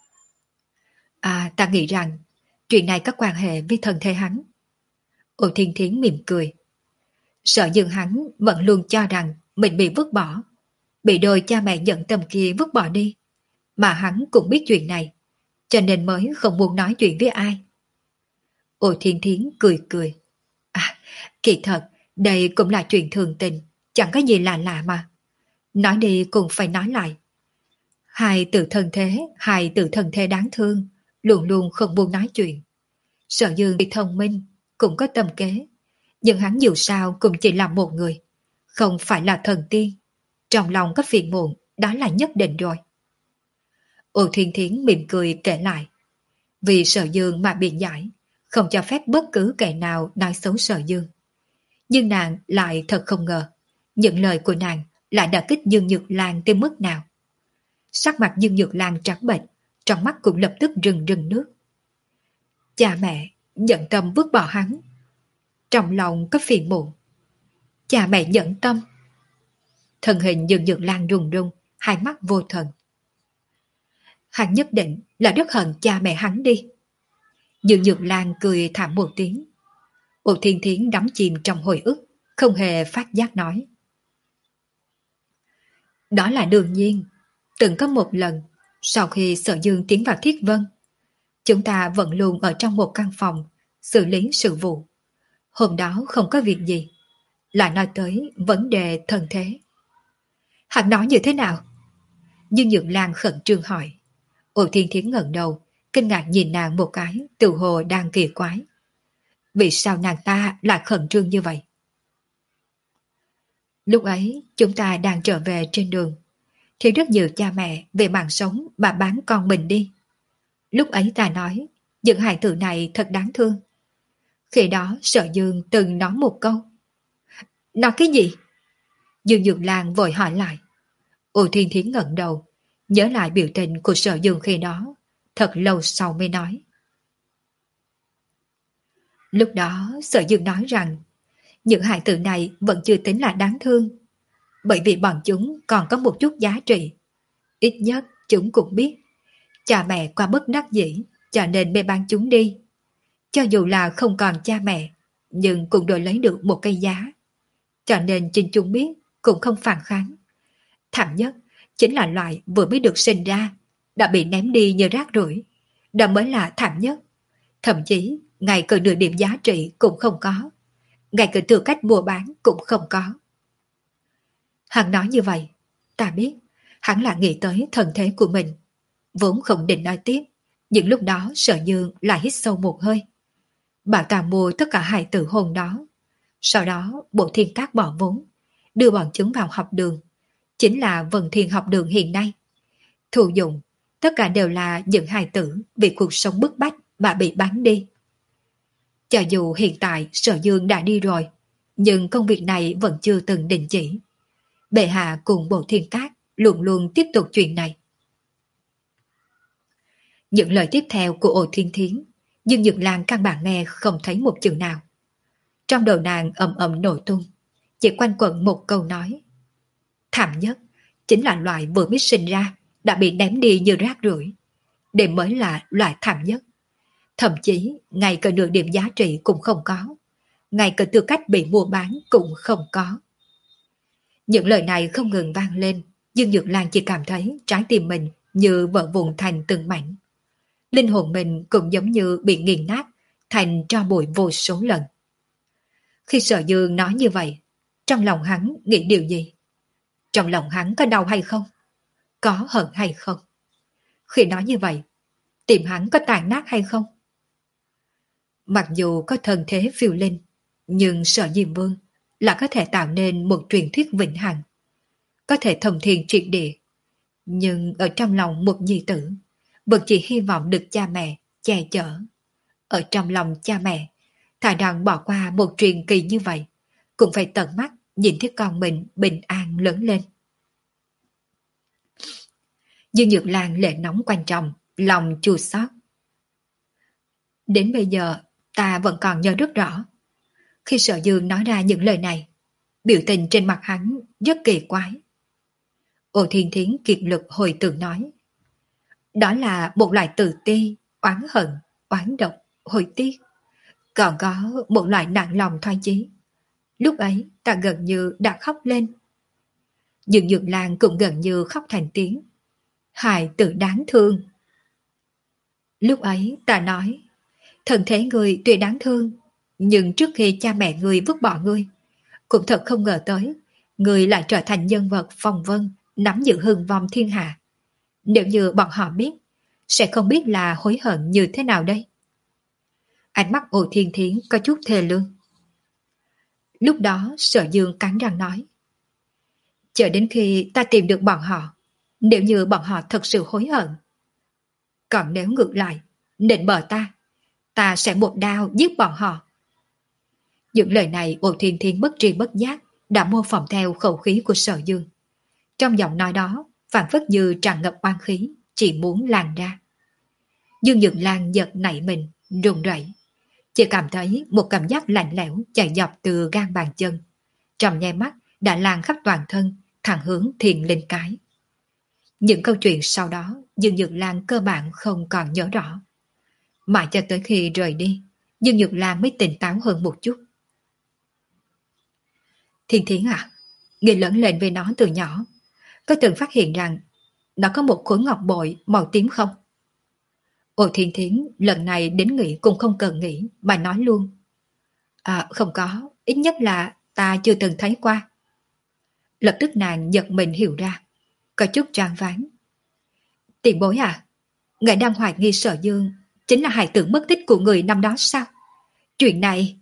A: À, ta nghĩ rằng chuyện này có quan hệ với thân thể hắn. Ô Thiên Thiến mỉm cười. Sở Dương hắn vẫn luôn cho rằng mình bị vứt bỏ, bị đôi cha mẹ nhận tâm kia vứt bỏ đi, mà hắn cũng biết chuyện này, cho nên mới không muốn nói chuyện với ai. Ô Thiên Thiến cười cười. À, kỳ thật, đây cũng là chuyện thường tình, chẳng có gì lạ lạ mà. Nói đi cũng phải nói lại. Hai từ thân thế, hai từ thân thế đáng thương, luôn luôn không muốn nói chuyện. Sở Dương bị thông minh, cũng có tâm kế, nhưng hắn dù sao cũng chỉ là một người, không phải là thần tiên. Trong lòng có phiền muộn, đó là nhất định rồi. Ô Thiên Thiến mỉm cười kể lại. Vì Sở Dương mà biện giải, không cho phép bất cứ kẻ nào nói xấu Sở Dương. Nhưng nàng lại thật không ngờ, những lời của nàng lại đã kích Dương Nhược Lan tới mức nào. Sắc mặt Dương Nhược Lan trắng bệch, trong mắt cũng lập tức rừng rừng nước. Cha mẹ nhận tâm vứt bỏ hắn, trong lòng có phiền muộn. Cha mẹ nhận tâm. Thân hình Dương Nhược Lan run run, hai mắt vô thần. Hắn nhất định là rất hận cha mẹ hắn đi. Dương Nhược Lan cười thảm một tiếng. Ô Thiên Thiến đắm chìm trong hồi ức, không hề phát giác nói. Đó là đương nhiên. Từng có một lần, sau khi Sở Dương tiến vào Thiết Vân, chúng ta vẫn luôn ở trong một căn phòng, xử lý sự vụ. Hôm đó không có việc gì, lại nói tới vấn đề thân thế. Hắn nói như thế nào? Dương Nhược Lan khẩn trương hỏi. Ô Thiên Thiến ngẩng đầu, kinh ngạc nhìn nàng một cái, tự hồ đang kỳ quái. Vì sao nàng ta lại khẩn trương như vậy? Lúc ấy, chúng ta đang trở về trên đường, thì rất nhiều cha mẹ về mạng sống mà bán con mình đi. Lúc ấy ta nói, những hài tử này thật đáng thương. Khi đó Sở Dương từng nói một câu. Nói cái gì? Dương Nhược Lan vội hỏi lại. Ô Thiên Thiến ngẩng đầu, nhớ lại biểu tình của Sở Dương khi đó, thật lâu sau mới nói. Lúc đó Sở Dương nói rằng, những hài tử này vẫn chưa tính là đáng thương, bởi vì bọn chúng còn có một chút giá trị. Ít nhất chúng cũng biết, cha mẹ qua bất đắc dĩ, cho nên mới bán chúng đi. Cho dù là không còn cha mẹ, nhưng cũng đổi lấy được một cây giá. Cho nên chính chúng biết, cũng không phản kháng. Thảm nhất, chính là loại vừa mới được sinh ra, đã bị ném đi như rác rưởi. Đó mới là thảm nhất. Thậm chí, ngay cả nửa điểm giá trị cũng không có. Ngay cả tư cách mua bán cũng không có. Hắn nói như vậy, ta biết, hắn là nghĩ tới thân thế của mình. Vốn không định nói tiếp, nhưng lúc đó Sở Dương lại hít sâu một hơi. Bà ta mua tất cả hài tử hôm đó. Sau đó Bộ Thiên Các bỏ vốn, đưa bọn chúng vào học đường. Chính là Vân Thiên học đường hiện nay. Thụ dụng, tất cả đều là những hài tử vì cuộc sống bức bách mà bị bán đi. Cho dù hiện tại Sở Dương đã đi rồi, nhưng công việc này vẫn chưa từng đình chỉ. Bệ hạ cùng Bộ Thiên Các luôn luôn tiếp tục chuyện này. Những lời tiếp theo của Ô Thiên Thiến, Dương Nhược Lan căn bản nghe không thấy một chữ nào. Trong đầu nàng ầm ầm nổ tung, chỉ quanh quẩn một câu nói. Thảm nhất, chính là loại vừa mới sinh ra, đã bị ném đi như rác rưởi. Đây mới là loại thảm nhất. Thậm chí, ngay cả nửa điểm giá trị cũng không có. Ngay cả tư cách bị mua bán cũng không có. Những lời này không ngừng vang lên, Dương Nhược Lan chỉ cảm thấy trái tim mình như vỡ vụn thành từng mảnh. Linh hồn mình cũng giống như bị nghiền nát, thành tro bụi vô số lần. Khi Sở Dương nói như vậy, trong lòng hắn nghĩ điều gì? Trong lòng hắn có đau hay không? Có hận hay không? Khi nói như vậy, tim hắn có tàn nát hay không? Mặc dù có thân thế phiêu linh, nhưng Sở Diêm Vương là có thể tạo nên một truyền thuyết vĩnh hằng, có thể thông thiên triệt địa. Nhưng ở trong lòng một nhi tử, vẫn chỉ hy vọng được cha mẹ che chở. Ở trong lòng cha mẹ, thà rằng bỏ qua một truyền kỳ như vậy, cũng phải tận mắt nhìn thấy con mình bình an lớn lên. Dương Nhược Lan lệ nóng quan trọng, lòng chua xót. Đến bây giờ, ta vẫn còn nhớ rất rõ. Khi Sở Dương nói ra những lời này, biểu tình trên mặt hắn rất kỳ quái. Ô Thiên Thiến kiệt lực hồi tưởng nói. Đó là một loại tự ti, oán hận, oán độc, hối tiếc. Còn có một loại nặng lòng thoái chí. Lúc ấy ta gần như đã khóc lên. Nhưng Dược Lan cũng gần như khóc thành tiếng. Hài tử đáng thương. Lúc ấy ta nói, thân thế người tuy đáng thương, nhưng trước khi cha mẹ người vứt bỏ ngươi, cũng thật không ngờ tới, người lại trở thành nhân vật phong vân, nắm giữ hưng vong thiên hạ. Nếu như bọn họ biết, sẽ không biết là hối hận như thế nào đây. Ánh mắt Ô Thiên Thiến có chút thê lương. Lúc đó Sở Dương cắn răng nói, chờ đến khi ta tìm được bọn họ, nếu như bọn họ thật sự hối hận. Còn nếu ngược lại, nịnh bợ ta, ta sẽ một đao giết bọn họ. Những lời này Ô Thiên Thiến bất tri bất giác đã mô phỏng theo khẩu khí của Sở Dương. Trong giọng nói đó phảng phất như tràn ngập oán khí, chỉ muốn lan ra. Dương Nhược Lan giật nảy mình, run rẩy, chỉ cảm thấy một cảm giác lạnh lẽo chạy dọc từ gan bàn chân, trong nháy mắt đã lan khắp toàn thân, thẳng hướng Thiền Linh Cái. Những câu chuyện sau đó Dương Nhược Lan cơ bản không còn nhớ rõ. Mãi cho tới khi rời đi, Dương Nhược Lan mới tỉnh táo hơn một chút. Thiên Thiến à, người lớn lên với nó từ nhỏ, có từng phát hiện rằng nó có một khối ngọc bội màu tím không? Ồ, Thiên Thiến lần này đến nghĩ cũng không cần nghĩ mà nói luôn. À không có, ít nhất là ta chưa từng thấy qua. Lập tức nàng giật mình hiểu ra, có chút choáng váng. Tiền bối à, ngài đang hoài nghi Sở Dương chính là hài tử mất tích của người năm đó sao? Chuyện này...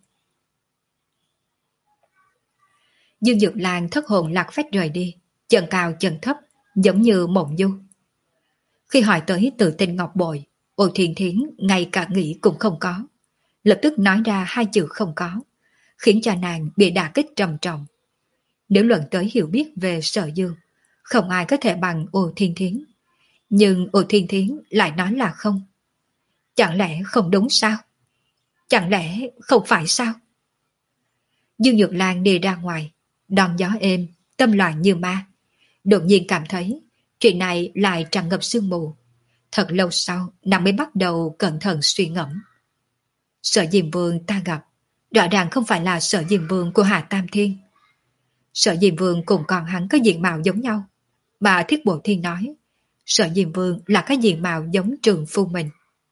A: Dương Nhược Lan thất hồn lạc phách rời đi, chân cao chân thấp, giống như mộng du. Khi hỏi tới tự tin ngọc bội, Ô Thiên Thiến ngay cả nghĩ cũng không có, lập tức nói ra hai chữ không có, khiến cho nàng bị đả kích trầm trọng. Nếu luận tới hiểu biết về Sở Dương, không ai có thể bằng Ô Thiên Thiến, nhưng Ô Thiên Thiến lại nói là không. Chẳng lẽ không đúng sao? Chẳng lẽ không phải sao? Dương Nhược Lan đi ra ngoài, đón gió êm, tâm loạn như ma. Đột nhiên cảm thấy chuyện này lại tràn ngập sương mù. Thật lâu sau, nàng mới bắt đầu cẩn thận suy ngẫm. Sở Diêm Vương ta gặp, rõ ràng không phải là Sở Diêm Vương của Hạ Tam Thiên. Sở Diêm Vương cùng con hắn có diện mạo giống nhau, mà Thiết Bộ Thiên nói, Sở Diêm Vương là cái diện mạo giống trường phu mình.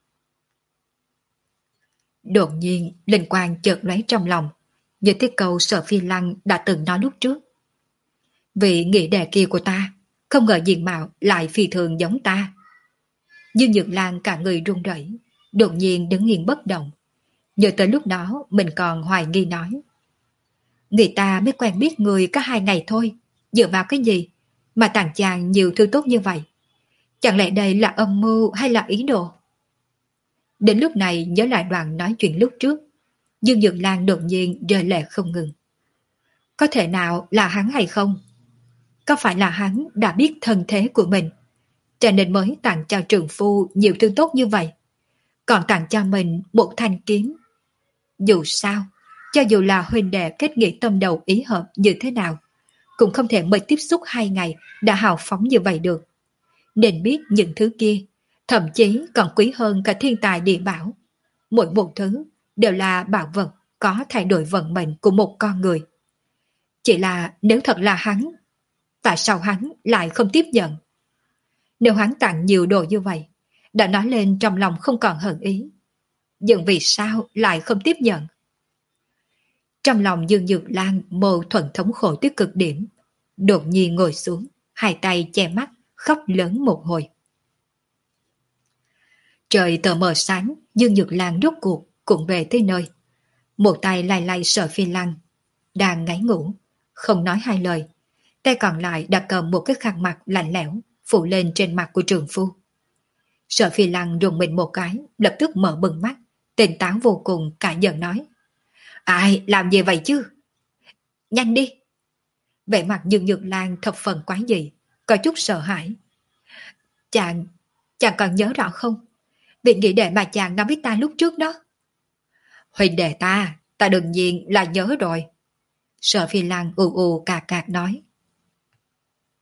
A: Đột nhiên, linh quang chợt lóe trong lòng, như cái câu Sở Phi Lăng đã từng nói lúc trước. Vị nghĩa đệ kia của ta, không ngờ diện mạo lại phi thường giống ta. Dương Nhược Lan cả người run rẩy, đột nhiên đứng nghiêng bất động. Nhớ tới lúc đó mình còn hoài nghi nói. Người ta mới quen biết người có hai ngày thôi, dựa vào cái gì mà tặng chàng nhiều thứ tốt như vậy? Chẳng lẽ đây là âm mưu hay là ý đồ? Đến lúc này nhớ lại đoạn nói chuyện lúc trước, Dương Nhược Lan đột nhiên rơi lệ không ngừng. Có thể nào là hắn hay không? Có phải là hắn đã biết thân thế của mình, cho nên mới tặng cho trường phu nhiều thứ tốt như vậy, còn tặng cho mình một thanh kiếm? Dù sao, cho dù là huynh đệ kết nghĩa tâm đầu ý hợp như thế nào, cũng không thể mới tiếp xúc hai ngày đã hào phóng như vậy được. Nên biết những thứ kia, thậm chí còn quý hơn cả thiên tài địa bảo. Mỗi một thứ đều là bảo vật có thay đổi vận mệnh của một con người. Chỉ là nếu thật là hắn, tại sao hắn lại không tiếp nhận? Nếu hắn tặng nhiều đồ như vậy, đã nói lên trong lòng không còn hận ý, nhưng vì sao lại không tiếp nhận? Trong lòng Dương Nhược Lan mâu thuẫn thống khổ tới cực điểm, đột nhiên ngồi xuống, hai tay che mắt, khóc lớn một hồi. Trời tờ mờ sáng, Dương Nhược Lan rốt cuộc cũng về tới nơi. Một tay lay lay Sở Phi Lăng, đang ngáy ngủ, không nói hai lời. Tay còn lại đã cầm một cái khăn mặt lạnh lẽo phủ lên trên mặt của trường phu. Sở Phi Lăng rùng mình một cái, lập tức mở bừng mắt, tỉnh táo vô cùng, cả giận nói. Ai làm gì vậy chứ? Nhanh đi! Vẻ mặt Dương Nhược Lan thập phần quái dị, có chút sợ hãi. Chàng, chàng còn nhớ rõ không? Việc nghĩ đệ mà chàng nói với ta lúc trước đó. Huynh đệ ta, ta đương nhiên là nhớ rồi. Sở Phi Lăng ù ù cạc cạc nói.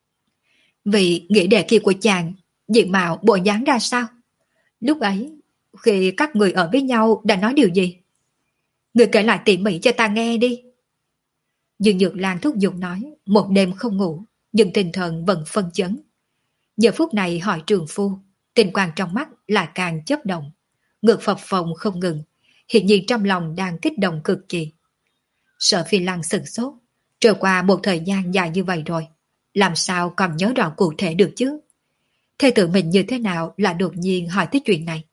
A: Vì nghĩa đệ kia của chàng, diện mạo bộ dáng ra sao? Lúc ấy, Khi các người ở với nhau đã nói điều gì? Người kể lại tỉ mỉ cho ta nghe đi. Dương Nhược Lan thúc giục nói, một đêm không ngủ, nhưng tinh thần vẫn phân chấn. Giờ phút này hỏi trường phu, tình quang trong mắt lại càng chớp động, ngược phập phồng không ngừng, hiện nhiên trong lòng đang kích động cực kỳ. Sở Phi Lăng sửng sốt, trôi qua một thời gian dài như vậy rồi, làm sao còn nhớ rõ cụ thể được chứ? Thê tử mình như thế nào là đột nhiên hỏi tới chuyện này?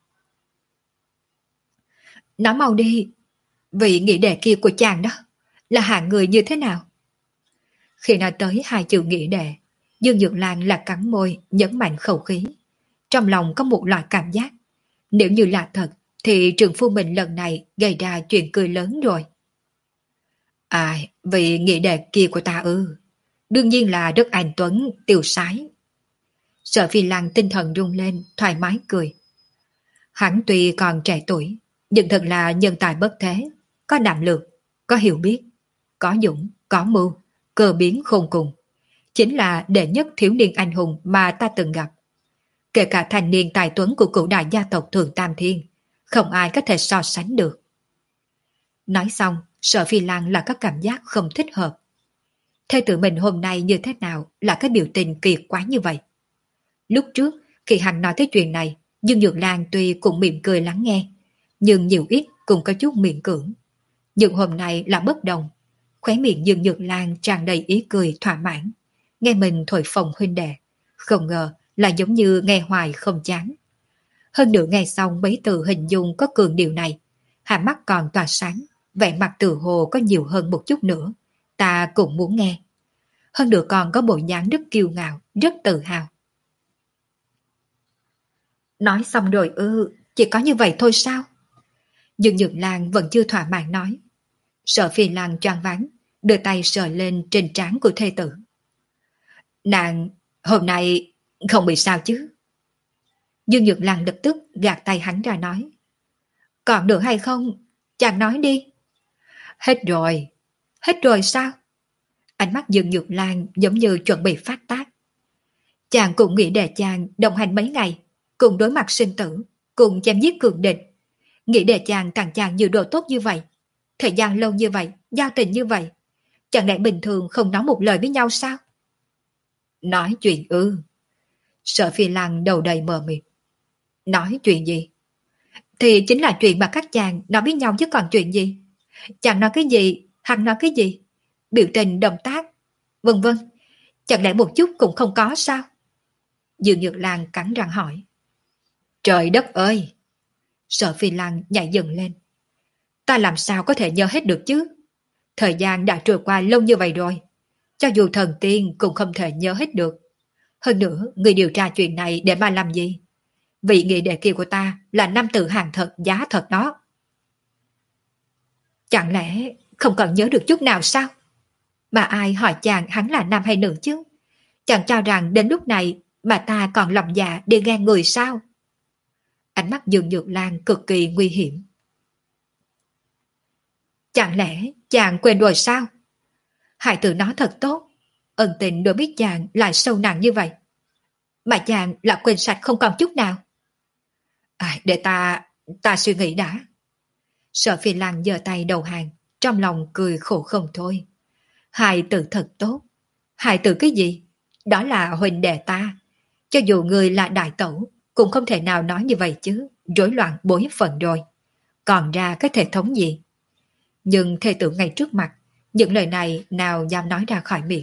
A: Nói mau đi, vị nghĩa đệ kia của chàng đó, là hạng người như thế nào? Khi nói tới hai chữ nghĩa đệ, Dương Nhược Lan là cắn môi, nhấn mạnh khẩu khí. Trong lòng có một loại cảm giác, nếu như là thật, thì trường phu mình lần này gây ra chuyện cười lớn rồi. À, vị nghĩa đệ kia của ta ư, đương nhiên là rất anh tuấn, tiêu sái. Sở Phi Lăng tinh thần rung lên, thoải mái cười. Hắn tuy còn trẻ tuổi, nhưng thật là nhân tài bất thế, có đảm lược, có hiểu biết, có dũng, có mưu, cơ biến khôn cùng. Chính là đệ nhất thiếu niên anh hùng mà ta từng gặp. Kể cả thành niên tài tuấn của cửu đại gia tộc Thường Tam Thiên, không ai có thể so sánh được. Nói xong, Sở Phi Lăng là có cảm giác không thích hợp. Thê tử mình hôm nay như thế nào là cái biểu tình kỳ quái như vậy? Lúc trước, khi hắn nói tới chuyện này, Dương Nhược Lan tuy cũng mỉm cười lắng nghe, nhưng nhiều ít cũng có chút miễn cưỡng. Nhưng hôm nay là bất đồng. Khóe miệng Dương Nhược Lan tràn đầy ý cười thỏa mãn. Nghe mình thổi phồng huynh đệ, không ngờ là giống như nghe hoài không chán. Hơn nữa nghe xong mấy từ hình dung có cường điều này, hai mắt còn tỏa sáng, vẻ mặt tự hồ có nhiều hơn một chút nữa. Ta cũng muốn nghe. Hơn nữa còn có bộ dáng rất kiêu ngạo, rất tự hào. Nói xong rồi ư, chỉ có như vậy thôi sao? Dương Nhược Lan vẫn chưa thỏa mãn nói. Sở Phi Lăng choáng váng, đưa tay sờ lên trên trán của thê tử. Nàng, hôm nay không bị sao chứ? Dương Nhược Lan lập tức gạt tay hắn ra nói. Còn được hay không? Chàng nói đi. Hết rồi. Hết rồi sao? Ánh mắt Dương Nhược Lan giống như chuẩn bị phát tác. Chàng cũng nghĩ để chàng đồng hành mấy ngày, cùng đối mặt sinh tử, cùng chém giết cường địch. Nghĩ để chàng tặng chàng nhiều đồ tốt như vậy. Thời gian lâu như vậy, giao tình như vậy. Chẳng lẽ bình thường không nói một lời với nhau sao? Nói chuyện ư? Sở Phi Lăng đầu đầy mờ mịt. Nói chuyện gì? Thì chính là chuyện mà các chàng nói với nhau chứ còn chuyện gì? Chàng nói cái gì, hắn nói cái gì? Biểu tình, động tác, vân vân. Chẳng lẽ một chút cũng không có sao? Dương Nhược Lan cắn răng hỏi. Trời đất ơi! Sở Phi Lăng nhảy dựng lên. Ta làm sao có thể nhớ hết được chứ? Thời gian đã trôi qua lâu như vậy rồi. Cho dù thần tiên cũng không thể nhớ hết được. Hơn nữa, người điều tra chuyện này để mà làm gì? Vị nghị đệ kia của ta là nam tử hàng thật giá thật đó. Chẳng lẽ không còn nhớ được chút nào sao? Mà ai hỏi chàng hắn là nam hay nữ chứ? Chàng cho rằng đến lúc này mà ta còn lòng dạ để ghen người sao? Ánh mắt Dương Nhược Lan cực kỳ nguy hiểm. Chẳng lẽ chàng quên rồi sao? Hải tử nói thật tốt, ân tình đối biết chàng lại sâu nặng như vậy. Mà chàng là quên sạch không còn chút nào. À, để ta, ta suy nghĩ đã. Sở Phi Lăng giơ tay đầu hàng, trong lòng cười khổ không thôi. Hải tử thật tốt. Hải tử cái gì? Đó là huynh đệ ta. Cho dù người là đại tẩu, cũng không thể nào nói như vậy chứ, rối loạn bối phận rồi. Còn ra cái thể thống gì? Nhưng thê tử ngay trước mặt, những lời này nào dám nói ra khỏi miệng.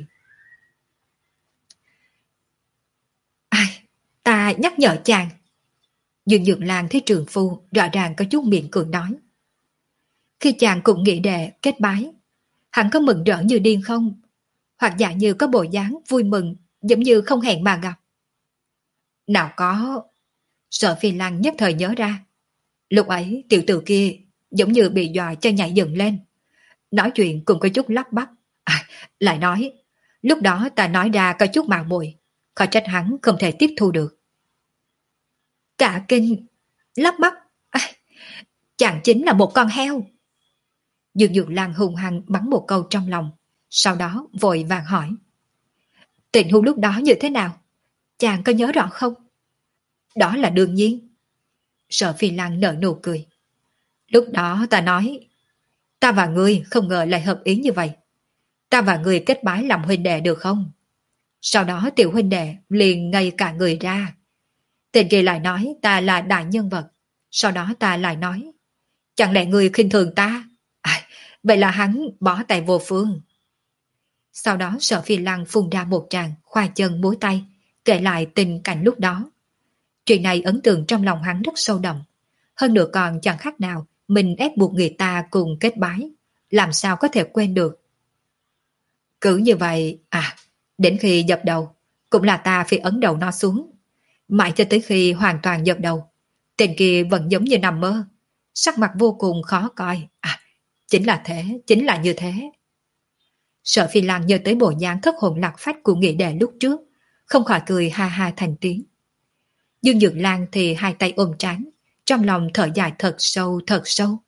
A: Ai, ta nhắc nhở chàng. Dương Nhược Lan thấy trường phu rõ ràng có chút miệng cười nói. Khi chàng cũng nghĩ đệ kết bái, hắn có mừng rỡ như điên không? Hoặc giả như có bộ dáng vui mừng, giống như không hẹn mà gặp. Nào có. Sở Phi Lăng nhất thời nhớ ra. Lúc ấy tiểu tử kia giống như bị dọa cho nhảy dựng lên. Nói chuyện cũng có chút lắp bắp. À, lại nói, lúc đó ta nói ra có chút mạo muội, khó trách hắn không thể tiếp thu được. Cả kinh, lắp bắp, à, chàng chính là một con heo. Dương Nhược Lan hùng hăng bắn một câu trong lòng, sau đó vội vàng hỏi. Tình huống lúc đó như thế nào? Chàng có nhớ rõ không? Đó là đương nhiên. Sở Phi Lăng nở nụ cười. Lúc đó ta nói, ta và ngươi không ngờ lại hợp ý như vậy. Ta và ngươi kết bái làm huynh đệ được không? Sau đó tiểu huynh đệ liền ngây cả người ra. Tên kia lại nói ta là đại nhân vật. Sau đó ta lại nói, chẳng lẽ ngươi khinh thường ta? À, vậy là hắn bỏ tay vô phương. Sau đó Sở Phi Lăng phun ra một tràng khoa chân múa tay, kể lại tình cảnh lúc đó. Chuyện này ấn tượng trong lòng hắn rất sâu đậm. Hơn nữa còn chẳng khác nào mình ép buộc người ta cùng kết bái, làm sao có thể quên được. Cứ như vậy, à, đến khi dập đầu, cũng là ta phải ấn đầu nó xuống. Mãi cho tới khi hoàn toàn dập đầu, tên kia vẫn giống như nằm mơ, sắc mặt vô cùng khó coi. À, chính là thế, chính là như thế. Sở Phi Lăng nhớ tới bộ dáng thất hồn lạc phách của nghị đệ lúc trước, không khỏi cười ha ha thành tiếng. Dương Dược Lan thì hai tay ôm trán, trong lòng thở dài thật sâu thật sâu.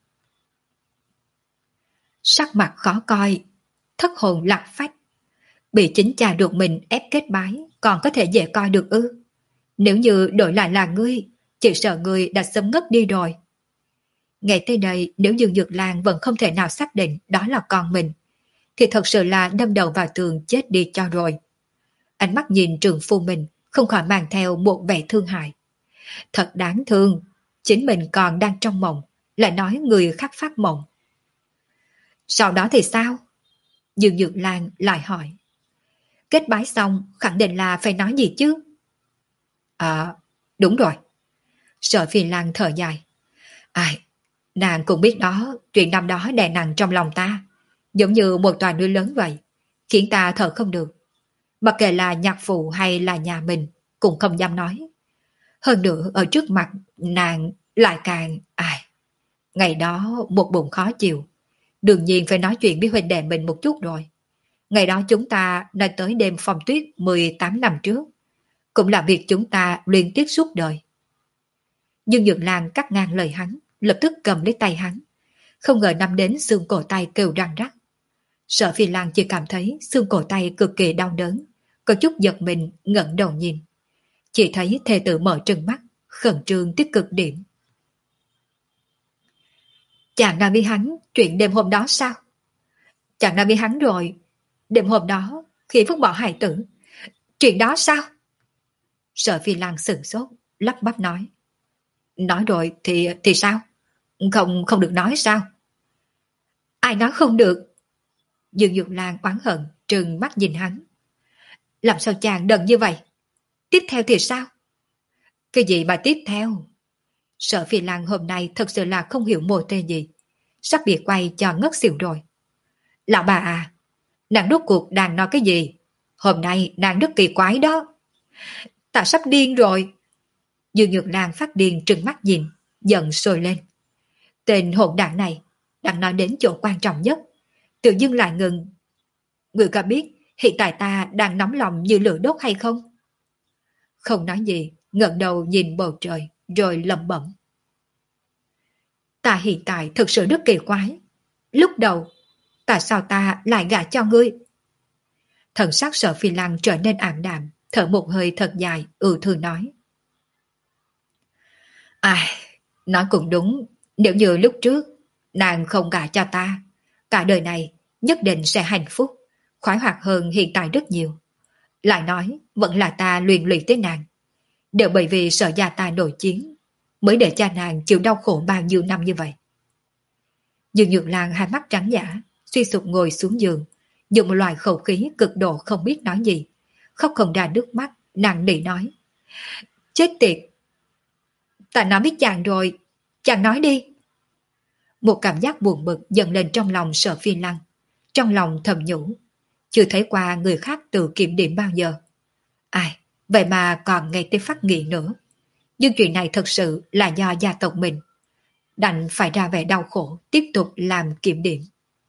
A: Sắc mặt khó coi, thất hồn lạc phách, bị chính cha ruột mình ép kết bái, còn có thể dễ coi được ư? Nếu như đổi lại là ngươi, chỉ sợ ngươi đã sớm ngất đi rồi. Ngày tới đây, nếu Dương Dược Lan vẫn không thể nào xác định đó là con mình, thì thật sự là đâm đầu vào tường chết đi cho rồi. Ánh mắt nhìn trường phu mình, không khỏi mang theo một vẻ thương hại. Thật đáng thương, chính mình còn đang trong mộng, lại nói người khác phát mộng. Sau đó thì sao? Dương Dược Lan lại hỏi. Kết bái xong, khẳng định là phải nói gì chứ? À, đúng rồi. Sở Phi Lan thở dài. Ai, nàng cũng biết đó, chuyện năm đó đè nặng trong lòng ta, giống như một tòa núi lớn vậy, khiến ta thở không được. Mặc kệ là nhạc phụ hay là nhà mình, cũng không dám nói. Hơn nữa ở trước mặt nàng lại càng... Ai, ngày đó một bụng khó chịu, đương nhiên phải nói chuyện với huynh đệ mình một chút rồi. Ngày đó chúng ta nói tới đêm phong tuyết mười tám năm trước, cũng là việc chúng ta liên tiếp suốt đời. Dương Dược Lan cắt ngang lời hắn, lập tức cầm lấy tay hắn. Không ngờ nắm đến xương cổ tay kêu răng rắc. Sở Phi Lan chỉ cảm thấy xương cổ tay cực kỳ đau đớn, có chút giật mình ngẩng đầu nhìn. Chỉ thấy thê tử mở trừng mắt, khẩn trương tới cực điểm. Chàng nói với hắn chuyện đêm hôm đó sao? Chàng nói với hắn rồi, đêm hôm đó khi vứt bỏ hài tử, chuyện đó sao? Sở Phi Lan sửng sốt, lắp bắp nói. Nói rồi thì thì sao? Không không được nói sao? Ai nói không được? Dương Dược Lan oán hận trừng mắt nhìn hắn. Làm sao chàng đần như vậy? Tiếp theo thì sao? Cái gì mà tiếp theo? Sở Phi Lan hôm nay thật sự là không hiểu mồ tê gì, sắp bị quay cho ngất xỉu rồi. Lão bà à, nàng rốt cuộc đang nói cái gì? Hôm nay nàng rất kỳ quái đó. Ta sắp điên rồi. Dương Nhược Lan phát điên trừng mắt nhìn, giận sôi lên. Tên hỗn đảng này đang nói đến chỗ quan trọng nhất, tự dưng lại ngừng. Người có biết hiện tại ta đang nóng lòng như lửa đốt hay không? Không nói gì, ngẩng đầu nhìn bầu trời rồi lẩm bẩm. Ta hiện tại thực sự rất kỳ quái. Lúc đầu, tại sao ta lại gả cho ngươi? Thần sắc Sở Phi Lăng trở nên ảm đạm, thở một hơi thật dài, ừ thư nói. Ai, nói cũng đúng, nếu như lúc trước, nàng không gả cho ta, cả đời này nhất định sẽ hạnh phúc, khoái hoạt hơn hiện tại rất nhiều. Lại nói, vẫn là ta luyện lụy tới nàng. Đều bởi vì sợ gia ta nổi chiến, mới để cha nàng chịu đau khổ bao nhiêu năm như vậy. Dương Nhược Lan hai mắt trắng dã, suy sụp ngồi xuống giường, dùng một loại khẩu khí cực độ không biết nói gì, khóc không ra nước mắt, nặng nỉ nói. Chết tiệt! Ta nói với chàng rồi, chàng nói đi. Một cảm giác buồn bực dần lên trong lòng Sở Phi Lăng, trong lòng thầm nhủ, chưa thấy qua người khác tự kiểm điểm bao giờ. Ai, vậy mà còn ngay tới phát nghị nữa. Nhưng chuyện này thật sự là do gia tộc mình, đành phải ra vẻ đau khổ, tiếp tục làm kiểm điểm.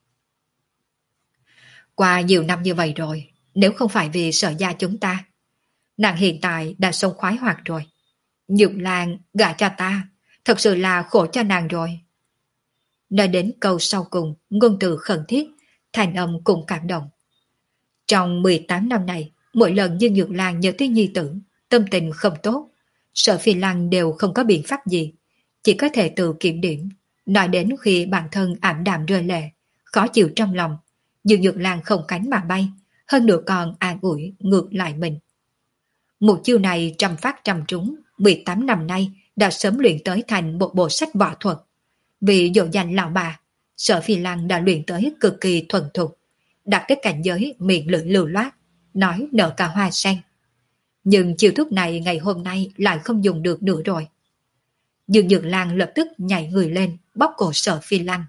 A: Qua nhiều năm như vậy rồi, nếu không phải vì Sở gia chúng ta, nàng hiện tại đã sống khoái hoạt rồi. Nhược Lan gả cho ta, thật sự là khổ cho nàng rồi. Nói đến câu sau cùng, ngôn từ khẩn thiết, thành âm cũng cảm động. Trong mười tám năm này, mỗi lần Dương Nhược Lan nhớ tới nhi tử, tâm tình không tốt, Sở Phi Lăng đều không có biện pháp gì, chỉ có thể tự kiểm điểm, nói đến khi bản thân ảm đạm rơi lệ, khó chịu trong lòng, nhưng Nhược Lan không cánh mà bay, hơn nữa còn an ủi ngược lại mình. Một chiêu này trăm phát trăm trúng, mười tám năm nay đã sớm luyện tới thành một bộ sách võ thuật. Vì dỗ dành lão bà, Sở Phi Lăng đã luyện tới cực kỳ thuần thục, đặt cái cảnh giới miệng lưỡi lưu loát, nói nở cả hoa sen. Nhưng chiêu thức này ngày hôm nay lại không dùng được nữa rồi. Dương Nhược Lan lập tức nhảy người lên, bóp cổ Sở Phi Lăng.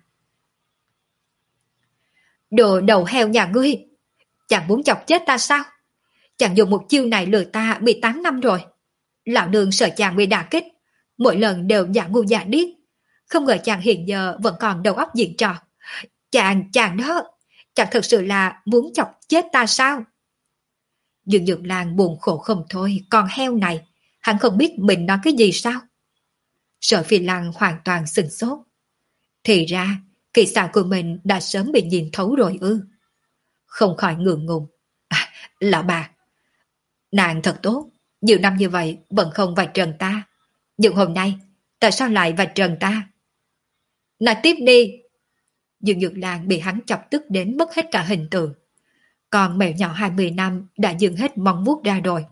A: Đồ đầu heo nhà ngươi, chàng muốn chọc chết ta sao? Chàng dùng một chiêu này lừa ta mười tám năm rồi. Lão nương sợ chàng bị đả kích, mỗi lần đều giả ngu giả điếc. Không ngờ chàng hiện giờ vẫn còn đầu óc diễn trò. Chàng, chàng đó, chàng thật sự là muốn chọc chết ta sao? Dương Nhược Lan buồn khổ không thôi, con heo này, hắn không biết mình nói cái gì sao? Sở Phi Lăng hoàn toàn sửng sốt. Thì ra, kỹ xảo của mình đã sớm bị nhìn thấu rồi ư. Không khỏi ngượng ngùng. À, lão bà, nàng thật tốt, nhiều năm như vậy vẫn không vạch trần ta. Nhưng hôm nay, tại sao lại vạch trần ta? Nói tiếp đi. Dương Nhược Lan bị hắn chọc tức đến mất hết cả hình tượng. Còn mèo nhỏ hai mươi năm đã dừng hết mong vuốt ra rồi.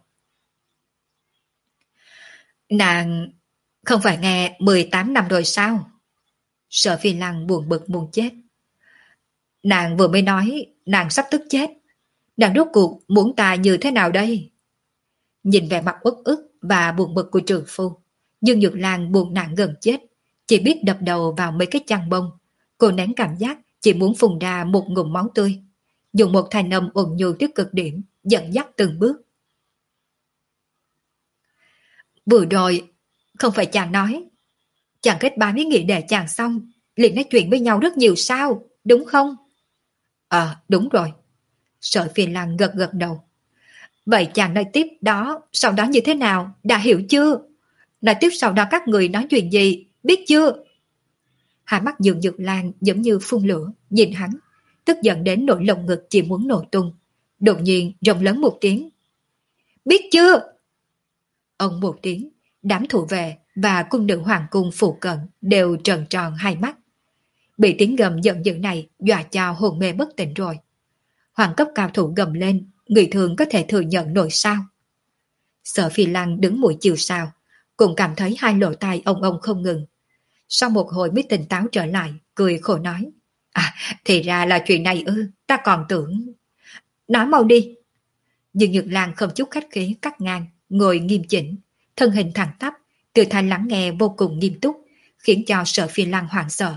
A: Nàng không phải nghe mười tám năm rồi sao? Sở Phi Lăng buồn bực muốn chết. Nàng vừa mới nói nàng sắp tức chết. Nàng rốt cuộc muốn ta như thế nào đây? Nhìn vẻ mặt uất ức và buồn bực của trường phu, Dương Nhược Lan buồn nản gần chết, chỉ biết đập đầu vào mấy cái chăn bông. Cô nén cảm giác chỉ muốn phun ra một ngụm máu tươi, dùng một thanh âm ồn nhu tới cực điểm, dẫn dắt từng bước. Vừa rồi, không phải chàng nói, chàng kết bái với nghĩa đệ chàng xong, liền nói chuyện với nhau rất nhiều sao, đúng không? Ờ, đúng rồi. Sở Phi Lăng gật gật đầu. Vậy chàng nói tiếp đó, sau đó như thế nào, đã hiểu chưa? Nói tiếp sau đó các người nói chuyện gì, biết chưa? Hai mắt Dương Nhược Lan giống như phun lửa, nhìn hắn, tức giận đến nỗi lồng ngực chỉ muốn nổ tung. Đột nhiên rồng lớn một tiếng. Biết chưa? Ông một tiếng, đám thủ vệ và cung nữ hoàng cung phụ cận đều tròn tròn hai mắt. Bị tiếng gầm giận dữ này dọa cho hồn mê bất tỉnh rồi. Hoàng cấp cao thủ gầm lên, người thường có thể thừa nhận nổi sao. Sở Phi Lăng đứng mũi chiều sao, cũng cảm thấy hai lỗ tai ông ông không ngừng. Sau một hồi mới tỉnh táo trở lại, cười khổ nói. À, thì ra là chuyện này ư, ta còn tưởng... Nói mau đi. Dương Nhược Lan không chút khách khí cắt ngang, ngồi nghiêm chỉnh, thân hình thẳng tắp, từ thanh lắng nghe vô cùng nghiêm túc, khiến cho Sở Phi Lăng hoảng sợ.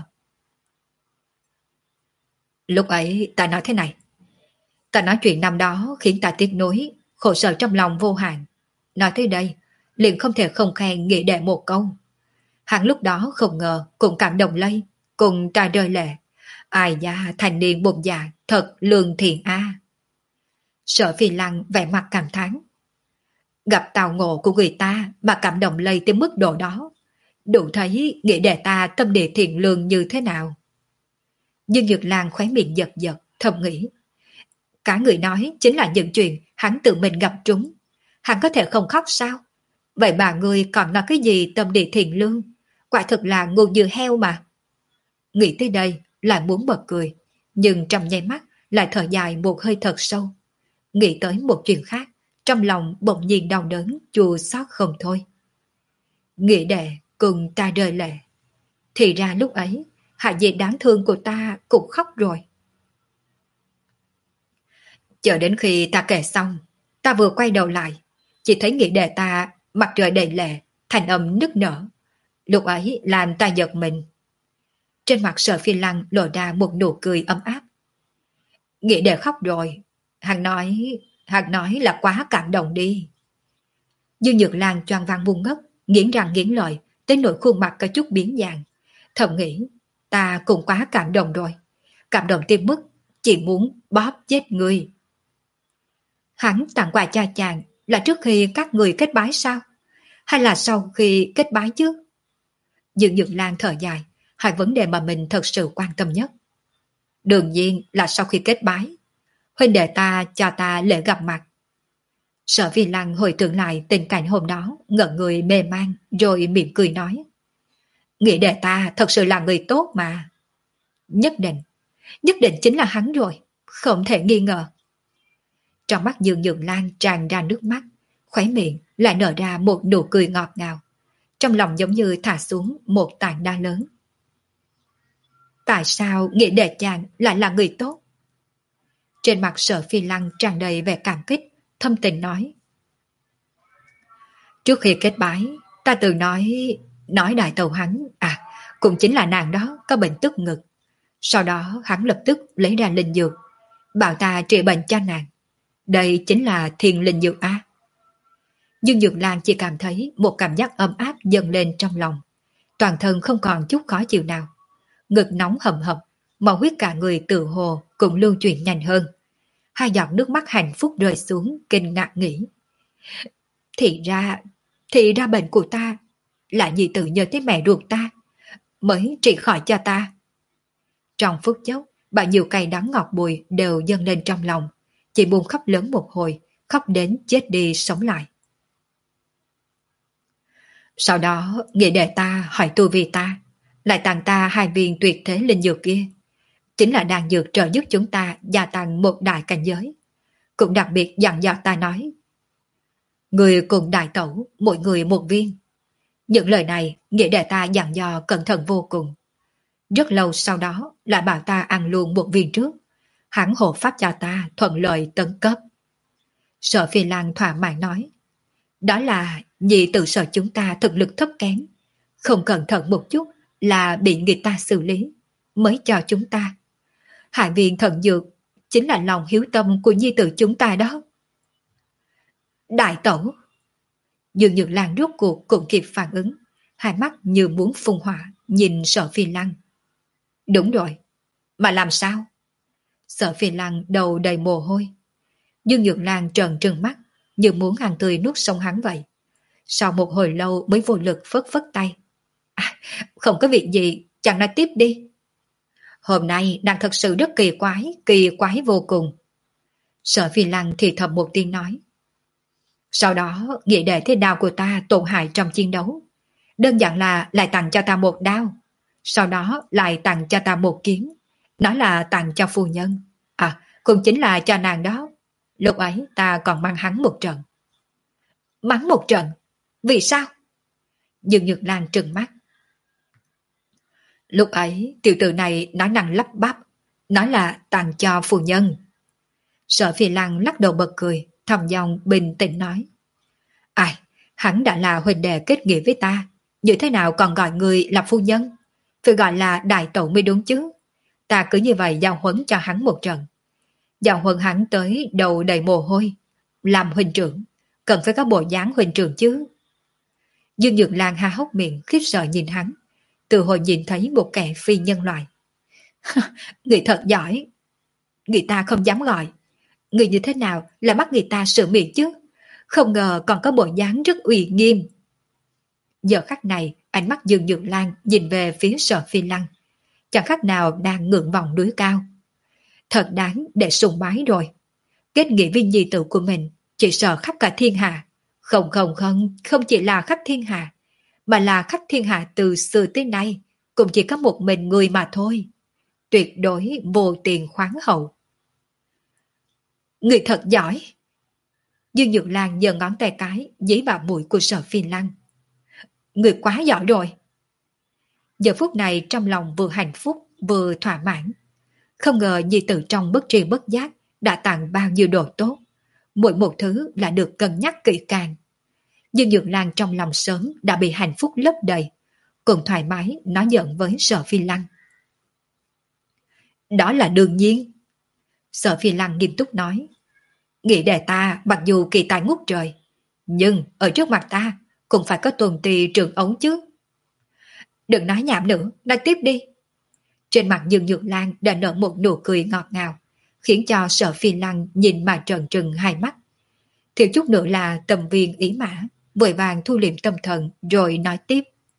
A: Lúc ấy ta nói thế này. Ta nói chuyện năm đó khiến ta tiếc nuối, khổ sở trong lòng vô hạn. Nói tới đây, liền không thể không khen nghĩa đệ một câu. Hắn lúc đó không ngờ cũng cảm động lây, cùng ta rơi lệ. Ai da, thành niên bụng dạ, thật lương thiện a. Sở Phi Lăng vẻ mặt cảm thán. Gặp tào ngộ của người ta mà cảm động lây tới mức độ đó, đủ thấy nghĩa đệ ta tâm địa thiện lương như thế nào. Dương Nhược Lan khóe miệng giật giật, thầm nghĩ. Cả người nói chính là những chuyện hắn tự mình gặp trúng. Hắn có thể không khóc sao? Vậy bà ngươi còn nói cái gì tâm địa thiện lương? Quả thực là ngu như heo mà. Nghĩ tới đây lại muốn bật cười, nhưng trong nháy mắt lại thở dài một hơi thật sâu. Nghĩ tới một chuyện khác, trong lòng bỗng nhiên đau đớn, chua xót không thôi. Nghĩa đệ cùng ta rơi lệ. Thì ra lúc ấy, hạ dì đáng thương của ta cũng khóc rồi. Chờ đến khi ta kể xong, ta vừa quay đầu lại, chỉ thấy nghĩa đệ ta mặt trời đầy lệ, thành âm nức nở. Lúc ấy làm ta giật mình. Trên mặt Sở Phi Lăng lộ ra một nụ cười ấm áp. Nghĩa đệ khóc rồi. Hắn nói, hắn nói là quá cảm động đi. Dương Nhược Lan choàng vàng buông ngất, nghiến răng nghiến lợi, tới nỗi khuôn mặt có chút biến dạng. Thầm nghĩ, ta cũng quá cảm động rồi. Cảm động tới mức chỉ muốn bóp chết người. Hắn tặng quà cha chàng là trước khi các người kết bái sao? Hay là sau khi kết bái chứ? Dương Nhược Lan thở dài, hai vấn đề mà mình thật sự quan tâm nhất. Đương nhiên là sau khi kết bái. Huynh đệ ta cho ta lễ gặp mặt. Sở Phi Lăng hồi tưởng lại tình cảnh hôm đó, ngẩn người mê man, rồi mỉm cười nói. Nghĩa đệ ta thật sự là người tốt mà. Nhất định, nhất định chính là hắn rồi, không thể nghi ngờ. Trong mắt Dương Nhược Lan tràn ra nước mắt, khóe miệng lại nở ra một nụ cười ngọt ngào. Trong lòng giống như thả xuống một tảng đá lớn. Tại sao nghĩa đệ chàng lại là người tốt? Trên mặt Sở Phi Lăng tràn đầy vẻ cảm kích, thâm tình nói. Trước khi kết bái, ta từng nói, nói đại tàu hắn, à, cũng chính là nàng đó có bệnh tức ngực. Sau đó hắn lập tức lấy ra linh dược, bảo ta trị bệnh cho nàng. Đây chính là thiên linh dược á. Dương Dược Lan chỉ cảm thấy một cảm giác ấm áp dâng lên trong lòng. Toàn thân không còn chút khó chịu nào. Ngực nóng hầm hập, máu huyết cả người tự hồ cũng lưu chuyển nhanh hơn. Hai giọt nước mắt hạnh phúc rơi xuống, kinh ngạc nghĩ. Thì ra, thì ra bệnh của ta là nhị tự nhờ tới mẹ ruột ta, mới trị khỏi cho ta. Trong phút chốc, bao nhiêu cay đắng ngọt bùi đều dâng lên trong lòng. Chị buồn khóc lớn một hồi, khóc đến chết đi sống lại. Sau đó, nghĩa đệ ta hỏi tu vi ta, lại tặng ta hai viên tuyệt thế linh dược kia. Chính là đan dược trợ giúp chúng ta gia tăng một đại cảnh giới. Cũng đặc biệt dặn dò ta nói, người cùng đại tẩu, mỗi người một viên. Những lời này, nghĩa đệ ta dặn dò cẩn thận vô cùng. Rất lâu sau đó, lại bảo ta ăn luôn một viên trước. Hắn hộ pháp cho ta thuận lợi tấn cấp. Sở Phi Lan thỏa mãn nói, đó là vì tự sợ chúng ta thực lực thấp kém, không cẩn thận một chút là bị người ta xử lý, mới cho chúng ta. Hai viên thần dược chính là lòng hiếu tâm của nhi tử chúng ta đó. Đại tẩu! Dương Nhược Lan rốt cuộc cũng kịp phản ứng, hai mắt như muốn phun hỏa, nhìn Sở Phi Lăng. Đúng rồi, mà làm sao? Sở Phi Lăng đầu đầy mồ hôi. Dương Nhược Lan trợn trừng mắt, như muốn hàng tươi nuốt sống hắn vậy. Sau một hồi lâu mới vô lực phất phất tay. À, không có việc gì, chẳng nói tiếp đi. Hôm nay đang thật sự rất kỳ quái, kỳ quái vô cùng. Sở Phi Lăng thì thầm một tiếng nói. Sau đó, nghĩa đệ thế đao của ta tổn hại trong chiến đấu. Đơn giản là lại tặng cho ta một đao. Sau đó lại tặng cho ta một kiếm. Nói là tặng cho phu nhân. À, cũng chính là cho nàng đó. Lúc ấy ta còn mang hắn một trận. Mắng một trận? Vì sao? Dương Nhược Lan trừng mắt. Lúc ấy tiểu tử này nói năng lắp bắp, nói là tặng cho phu nhân. Sở Phi Lăng lắc đầu bật cười, thầm dòng bình tĩnh nói. Ai, hắn đã là huynh đệ kết nghĩa với ta, như thế nào còn gọi người là phu nhân? Phải gọi là đại tẩu mới đúng chứ. Ta cứ như vậy giao huấn cho hắn một trận. Giao huấn hắn tới đầu đầy mồ hôi. Làm huynh trưởng, cần phải có bộ dáng huynh trưởng chứ. Dương Nhược Lan há hốc miệng khiếp sợ nhìn hắn, từ hồi nhìn thấy một kẻ phi nhân loại. Người thật giỏi. Người ta không dám gọi. Người như thế nào là bắt người ta sửa miệng chứ? Không ngờ còn có bộ dáng rất uy nghiêm. Giờ khắc này, ánh mắt Dương Nhược Lan nhìn về phía Sở Phi Lăng, chẳng khác nào đang ngưỡng vọng núi cao. Thật đáng để sùng bái rồi. Kết nghĩa với nhi tử của mình, chỉ sợ khắp cả thiên hạ. Không không không, không chỉ là khắp thiên hạ, mà là khắp thiên hạ từ xưa tới nay, cũng chỉ có một mình người mà thôi. Tuyệt đối vô tiền khoáng hậu. Người thật giỏi. Dương Nhược Lan giơ ngón tay cái dí vào mũi của Sở Phi Lăng. Người quá giỏi rồi. Giờ phút này trong lòng vừa hạnh phúc vừa thỏa mãn. Không ngờ nhi tử trong bất tri bất giác đã tặng bao nhiêu đồ tốt. Mỗi một thứ là được cân nhắc kỹ càng. Dương Nhược Lan trong lòng sớm đã bị hạnh phúc lấp đầy, cùng thoải mái nói giỡn với Sở Phi Lăng. Đó là đương nhiên. Sở Phi Lăng nghiêm túc nói. Nghĩ đệ ta mặc dù kỳ tài ngút trời, nhưng ở trước mặt ta cũng phải có tuần tì trường ống chứ. Đừng nói nhảm nữa, nói tiếp đi. Trên mặt Dương Nhược Lan đã nở một nụ cười ngọt ngào, khiến cho Sở Phi Lăng nhìn mà trợn trừng hai mắt. Thiếu chút nữa là tầm viên ý mã, vội vàng thu liệm tâm thần rồi nói tiếp.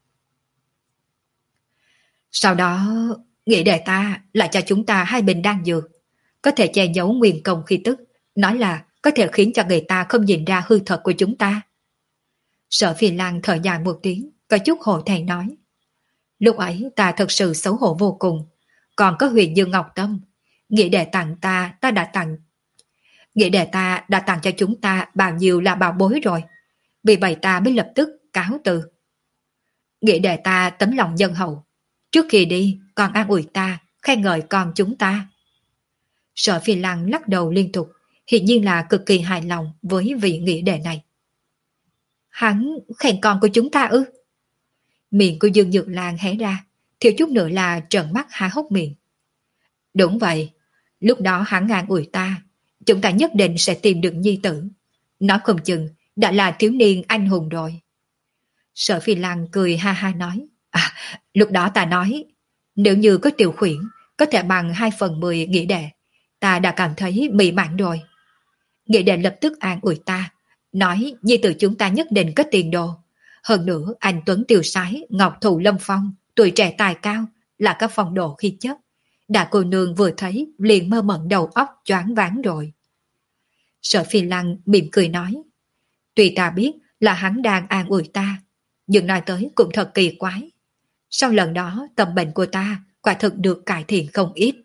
A: Sau đó, nghĩ đệ ta lại cho chúng ta hai bình đan dược, có thể che giấu nguyên công khí tức, nói là có thể khiến cho người ta không nhìn ra hư thật của chúng ta. Sở Phi Lan thở dài một tiếng, có chút hổ thẹn nói. Lúc ấy ta thật sự xấu hổ vô cùng. Còn có Huyền Dương Ngọc Tâm, nghĩa đệ tặng ta, ta đã tặng. Nghĩa đệ ta đã tặng cho chúng ta bao nhiêu là bảo bối rồi. Vì vậy ta mới lập tức cáo từ. Nghĩa đệ ta tấm lòng nhân hậu. Trước khi đi, còn an ủi ta, khen ngợi con chúng ta. Sở Phi Lăng lắc đầu liên tục, hiển nhiên là cực kỳ hài lòng với vị nghĩa đệ này. Hắn khen con của chúng ta ư? Miệng của Dương Nhược Lan hé ra, thiếu chút nữa là trợn mắt há hốc miệng. Đúng vậy, lúc đó hắn an ủi ta, chúng ta nhất định sẽ tìm được nhi tử. Nói không chừng đã là thiếu niên anh hùng rồi. Sở Phi Lăng cười ha ha nói, à, lúc đó ta nói, nếu như có Tiểu Khuyển, có thể bằng hai phần mười nghĩa đệ, ta đã cảm thấy mỹ mãn rồi. Nghĩa đệ lập tức an ủi ta, nói nhi tử chúng ta nhất định có tiền đồ. Hơn nữa anh Tuấn tiêu sái, ngọc thụ lâm phong, tuổi trẻ tài cao, là các phong độ khí chất. Đã cô nương vừa thấy liền mơ mẩn đầu óc choáng váng rồi. Sở Phi Lăng mỉm cười nói, tuy ta biết là hắn đang an ủi ta, nhưng nói tới cũng thật kỳ quái. Sau lần đó tâm bệnh của ta quả thực được cải thiện không ít.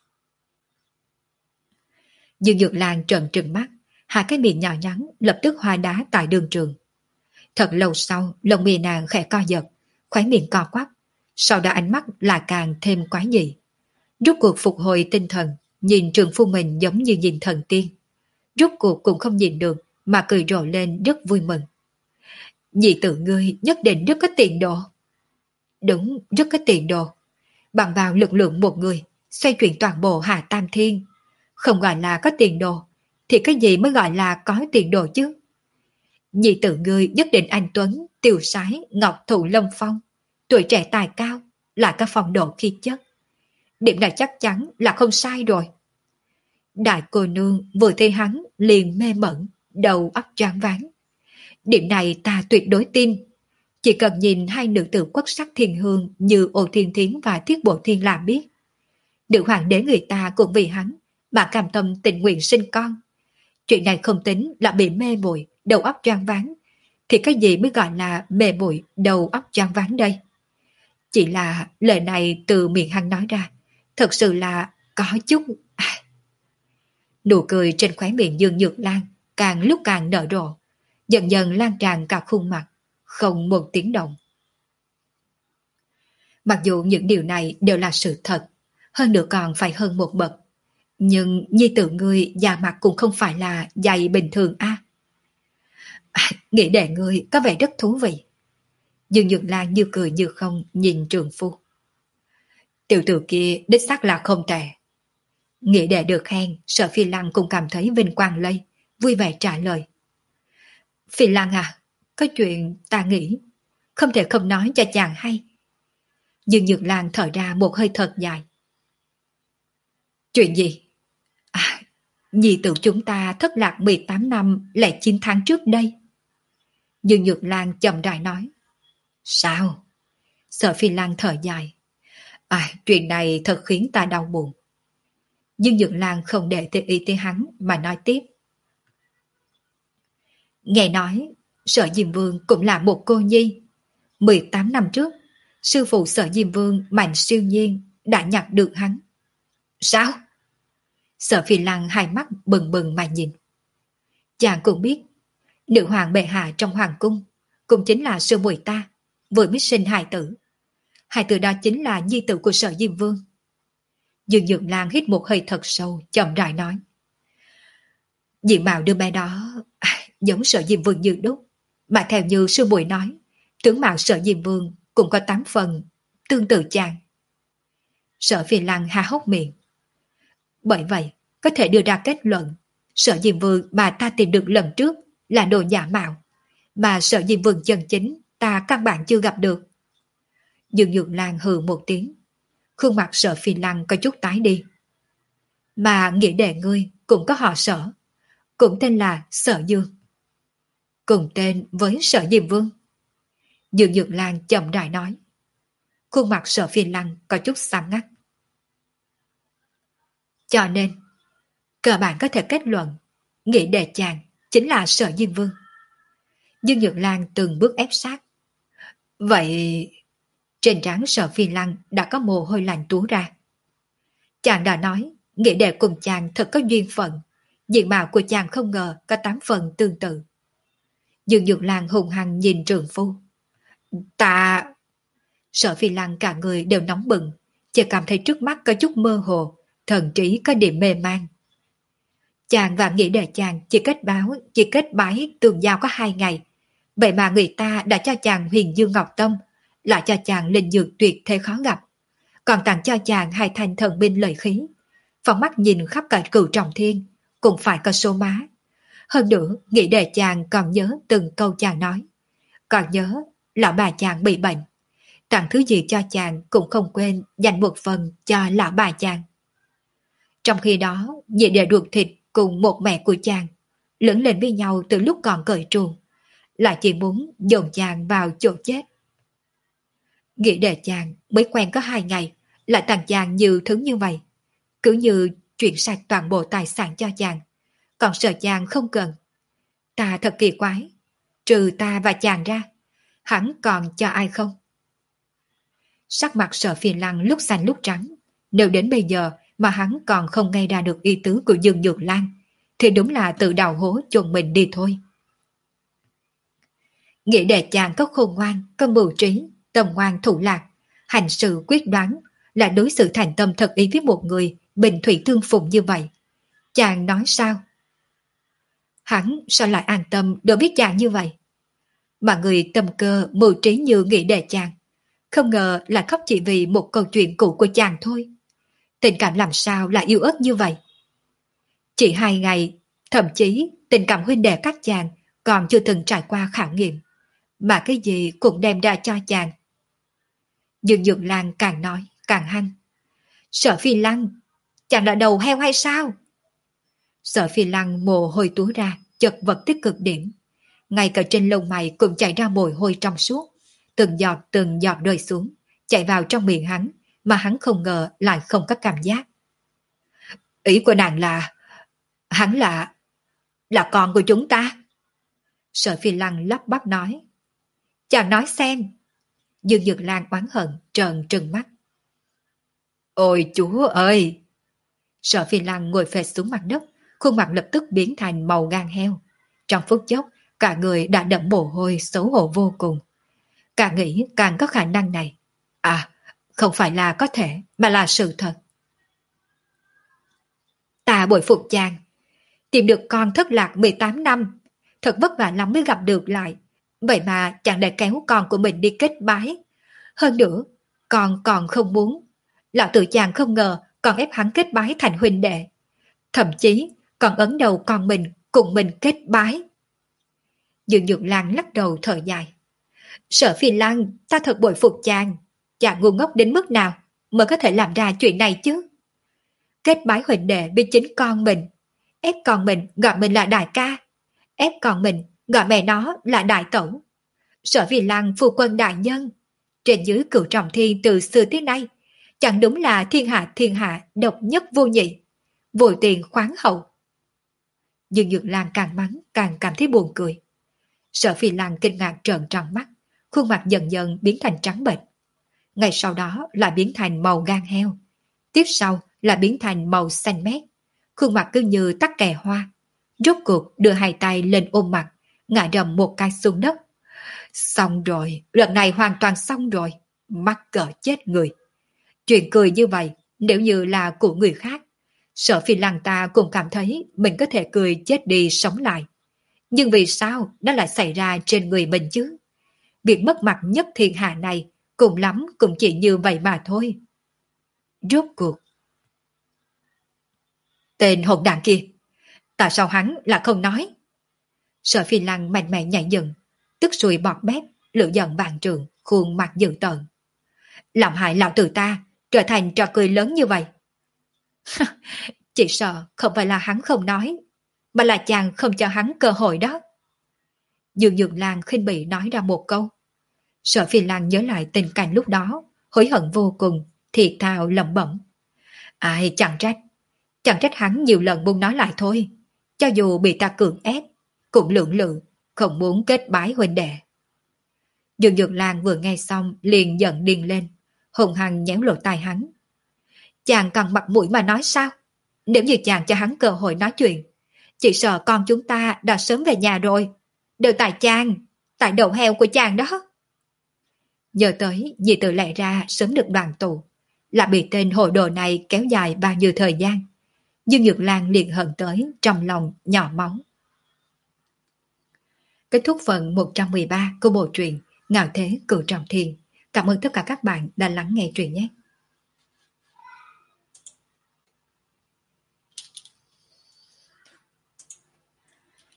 A: Dương Nhược Lan trợn trừng mắt, hai cái miệng nhỏ nhắn lập tức hoa đá tại đường trường. Thật lâu sau, lông mi nàng khẽ co giật, khóe miệng co quắp, sau đó ánh mắt lại càng thêm quái dị. Rốt cuộc phục hồi tinh thần, nhìn trường phu mình giống như nhìn thần tiên. Rốt cuộc cũng không nhìn được, mà cười rộ lên rất vui mừng. Nhị tử ngươi nhất định rất có tiền đồ. Đúng, rất có tiền đồ. Bằng vào lực lượng một người, xoay chuyển toàn bộ Hà Tam Thiên. Không gọi là có tiền đồ, thì cái gì mới gọi là có tiền đồ chứ? Nhị tử ngươi nhất định anh Tuấn, tiêu sái, ngọc thụ lâm phong, tuổi trẻ tài cao, là các phong độ khí chất. Điểm này chắc chắn là không sai rồi. Đại cô nương vừa thấy hắn liền mê mẩn, đầu óc choáng váng. Điểm này ta tuyệt đối tin. Chỉ cần nhìn hai nữ tử quốc sắc thiên hương như Ô Thiên Thiến và Thiết Bộ Thiên là biết. Nữ hoàng đế người ta cũng vì hắn mà cam tâm tình nguyện sinh con. Chuyện này không tính là bị mê muội, đầu óc choáng váng, thì cái gì mới gọi là mê muội, đầu óc choáng váng đây? Chỉ là lời này từ miệng hắn nói ra, thật sự là có chút... À. Nụ cười trên khóe miệng Dương Nhược Lan càng lúc càng nở rộ, dần dần lan tràn cả khuôn mặt, không một tiếng động. Mặc dù những điều này đều là sự thật, hơn nữa còn phải hơn một bậc, nhưng nhi tử ngươi da mặt cũng không phải là dày bình thường a. À, nghĩ đệ ngươi có vẻ rất thú vị. Dương Nhược Lan như cười như không nhìn trường phu. Tiểu tử kia đích xác là không tệ. Nghĩ đệ được khen, Sở Phi Lăng cũng cảm thấy vinh quang lây, vui vẻ trả lời. Phi Lăng à, có chuyện ta nghĩ, không thể không nói cho chàng hay. Dương Nhược Lan thở ra một hơi thật dài. Chuyện gì? À, nhi tử chúng ta thất lạc mười tám năm lẻ chín tháng trước đây. Dương Nhược Lan chậm rãi nói. Sao? Sở Phi Lăng thở dài. À, chuyện này thật khiến ta đau buồn. Dương Nhược Lan không để tự ý tới hắn mà nói tiếp. Nghe nói, Sở Diêm Vương cũng là một cô nhi. mười tám năm trước, sư phụ Sở Diêm Vương Mạnh Siêu Nhiên đã nhặt được hắn. Sao? Sở Phi Lăng hai mắt bừng bừng mà nhìn. Chàng cũng biết, nữ hoàng bệ hạ trong hoàng cung cũng chính là sư muội ta, vừa mới sinh hài tử. Hài tử đó chính là nhi tử của Sở Diêm Vương. Dương Nhược Lan hít một hơi thật sâu, chậm rãi nói. Diện mạo đứa bé đó à, giống Sở Diêm Vương như đúc, mà theo như sư muội nói, tướng mạo Sở Diêm Vương cũng có tám phần tương tự chàng. Sở Phi Lăng há hốc miệng. Bởi vậy, có thể đưa ra kết luận, Sở Diêm Vương mà ta tìm được lần trước là đồ giả mạo, mà Sở Diêm Vương chân chính ta căn bản chưa gặp được. Dương Nhược Lan hừ một tiếng, khuôn mặt Sở Phi Lăng có chút tái đi. Mà nghĩa đệ ngươi cũng có họ Sở, cũng tên là Sở Dương, cùng tên với Sở Diêm Vương. Dương Nhược Lan chậm rãi nói. Khuôn mặt Sở Phi Lăng có chút xám ngắt. Cho nên, cơ bản có thể kết luận, nghĩa đệ chàng chính là Sở Diêm Vương. Dương Nhược Lan từng bước ép sát. Vậy... Trên trán Sở Phi Lăng đã có mồ hôi lạnh túa ra. Chàng đã nói, nghĩa đệ cùng chàng thật có duyên phận. Diện mạo của chàng không ngờ có tám phần tương tự. Dương Dược Lan hùng hăng nhìn trượng phu. Ta... Sở Phi Lăng cả người đều nóng bừng, chỉ cảm thấy trước mắt có chút mơ hồ, thần trí có điểm mê man. Chàng và nghĩa đệ chàng chỉ kết báo, chỉ kết bái tường giao có hai ngày. Vậy mà người ta đã cho chàng Huyền Dương Ngọc Tông, lại cho chàng linh dược tuyệt thế khó gặp, còn tặng cho chàng hai thanh thần binh lợi khí. Phóng mắt nhìn khắp cả Cửu Trọng Thiên, cũng phải có số má. Hơn nữa, nghĩ đệ chàng còn nhớ từng câu chàng nói. Còn nhớ, lão bà chàng bị bệnh. Tặng thứ gì cho chàng cũng không quên dành một phần cho lão bà chàng. Trong khi đó, nhị đệ ruột thịt cùng một mẹ của chàng, lớn lên với nhau từ lúc còn cởi truồng, lại chỉ muốn dồn chàng vào chỗ chết. Nghĩ đệ chàng mới quen có hai ngày, lại tặng chàng nhiều thứ như vậy. Cứ như chuyển sạch toàn bộ tài sản cho chàng, còn sợ chàng không cần. Ta thật kỳ quái, trừ ta và chàng ra, hắn còn cho ai không? Sắc mặt Sở Phi Lăng lúc xanh lúc trắng, nếu đến bây giờ mà hắn còn không nghe ra được ý tứ của Dương Dược Lan, thì đúng là tự đào hố chôn mình đi thôi. Nghĩ đệ chàng có khôn ngoan, có mưu trí, tâm ngoan thủ lạc, hành sự quyết đoán, là đối xử thành tâm thật ý với một người bình thủy thương phụng như vậy. Chàng nói sao? Hắn sao lại an tâm đối biết chàng như vậy? Mà người tâm cơ mưu trí như nghĩ đệ chàng, không ngờ là khóc chỉ vì một câu chuyện cũ của chàng thôi. Tình cảm làm sao lại yếu ớt như vậy? Chỉ hai ngày, thậm chí tình cảm huynh đệ các chàng còn chưa từng trải qua khảo nghiệm, mà cái gì cũng đem ra cho chàng. Dương Dược Lan càng nói càng hăng. Sở Phi Lăng, chàng là đầu heo hay sao? Sở Phi Lăng mồ hôi túa ra, chật vật tích cực điểm. Ngay cả trên lông mày cũng chảy ra mồ hôi trong suốt, từng giọt từng giọt rơi xuống, chạy vào trong miệng hắn, mà hắn không ngờ lại không có cảm giác. Ý của nàng là, hắn là, là con của chúng ta. Sở Phi Lăng lắp bắp nói. Chàng nói xem. Dương Dược Lan oán hận trợn trừng mắt. Ôi chúa ơi! Sở Phi Lăng ngồi phệt xuống mặt đất, khuôn mặt lập tức biến thành màu gan heo. Trong phút chốc, cả người đã đẫm mồ hôi xấu hổ vô cùng. Càng nghĩ càng có khả năng này. À, không phải là có thể, mà là sự thật. Ta bội phục chàng. Tìm được con thất lạc mười tám năm. Thật vất vả lắm mới gặp được lại. Vậy mà chàng lại kéo con của mình đi kết bái. Hơn nữa, con còn không muốn. Lão tự chàng không ngờ còn ép hắn kết bái thành huynh đệ. Thậm chí còn ấn đầu con mình cùng mình kết bái. Dương Dược Lan lắc đầu thở dài. Sở Phi Lăng, ta thật bội phục chàng. Chàng ngu ngốc đến mức nào mới có thể làm ra chuyện này chứ? Kết bái huynh đệ với chính con mình, ép con mình gọi mình là đại ca, ép con mình gọi mẹ nó là đại tẩu. Sở Phi Lăng phu quân đại nhân, trên dưới Cửu Trọng Thiên từ xưa tới nay, chẳng đúng là thiên hạ thiên hạ độc nhất vô nhị, vội tiền khoáng hậu. Dương Dược Lan càng mắng càng cảm thấy buồn cười. Sở Phi Lăng kinh ngạc trợn tròn mắt, khuôn mặt dần dần biến thành trắng bệch. Ngày sau đó lại biến thành màu gan heo, tiếp sau là biến thành màu xanh mét, khuôn mặt cứ như tắc kè hoa. Rốt cuộc đưa hai tay lên ôm mặt, ngã rầm một cái xuống đất. Xong rồi, lần này hoàn toàn xong rồi, mắc cỡ chết người. Chuyện cười như vậy, nếu như là của người khác, Sở Phi Lăng ta cũng cảm thấy mình có thể cười chết đi sống lại. Nhưng vì sao nó lại xảy ra trên người mình chứ? Việc mất mặt nhất thiên hạ này, cùng lắm cũng chỉ như vậy mà thôi. Rốt cuộc. Tên hỗn đản kia, tại sao hắn là không nói? Sở Phi Lăng mạnh mẽ nhảy dựng, tức sùi bọt bét, lửa giận vạn trường, khuôn mặt dữ tợn. Làm hại lão tử ta, trở thành trò cười lớn như vậy. Chỉ sợ không phải là hắn không nói, mà là chàng không cho hắn cơ hội đó. Dương Dược Lan khinh bỉ nói ra một câu. Sở Phi Lăng nhớ lại tình cảnh lúc đó, hối hận vô cùng, thiệt thào lẩm bẩm. Ai chẳng trách, chẳng trách hắn nhiều lần muốn nói lại thôi, cho dù bị ta cưỡng ép, cũng lưỡng lự, không muốn kết bái huynh đệ. Dương Dược Lan vừa nghe xong liền giận điên lên, hùng hăng nhéo lỗ tai hắn. Chàng còn mặt mũi mà nói sao? Nếu như chàng cho hắn cơ hội nói chuyện, chỉ sợ con chúng ta đã sớm về nhà rồi. Đều tại chàng, tại đầu heo của chàng đó. Nhớ tới Nhi Tử lẽ ra sớm được đoàn tụ, là bị tên hồ đồ này kéo dài bao nhiêu thời gian. Dương Nhược Lan liền hận tới trong lòng nhỏ máu. Kết thúc phần một trăm mười ba của bộ truyện Ngạo Thế Cửu Trọng Thiên. Cảm ơn tất cả các bạn đã lắng nghe truyện nhé.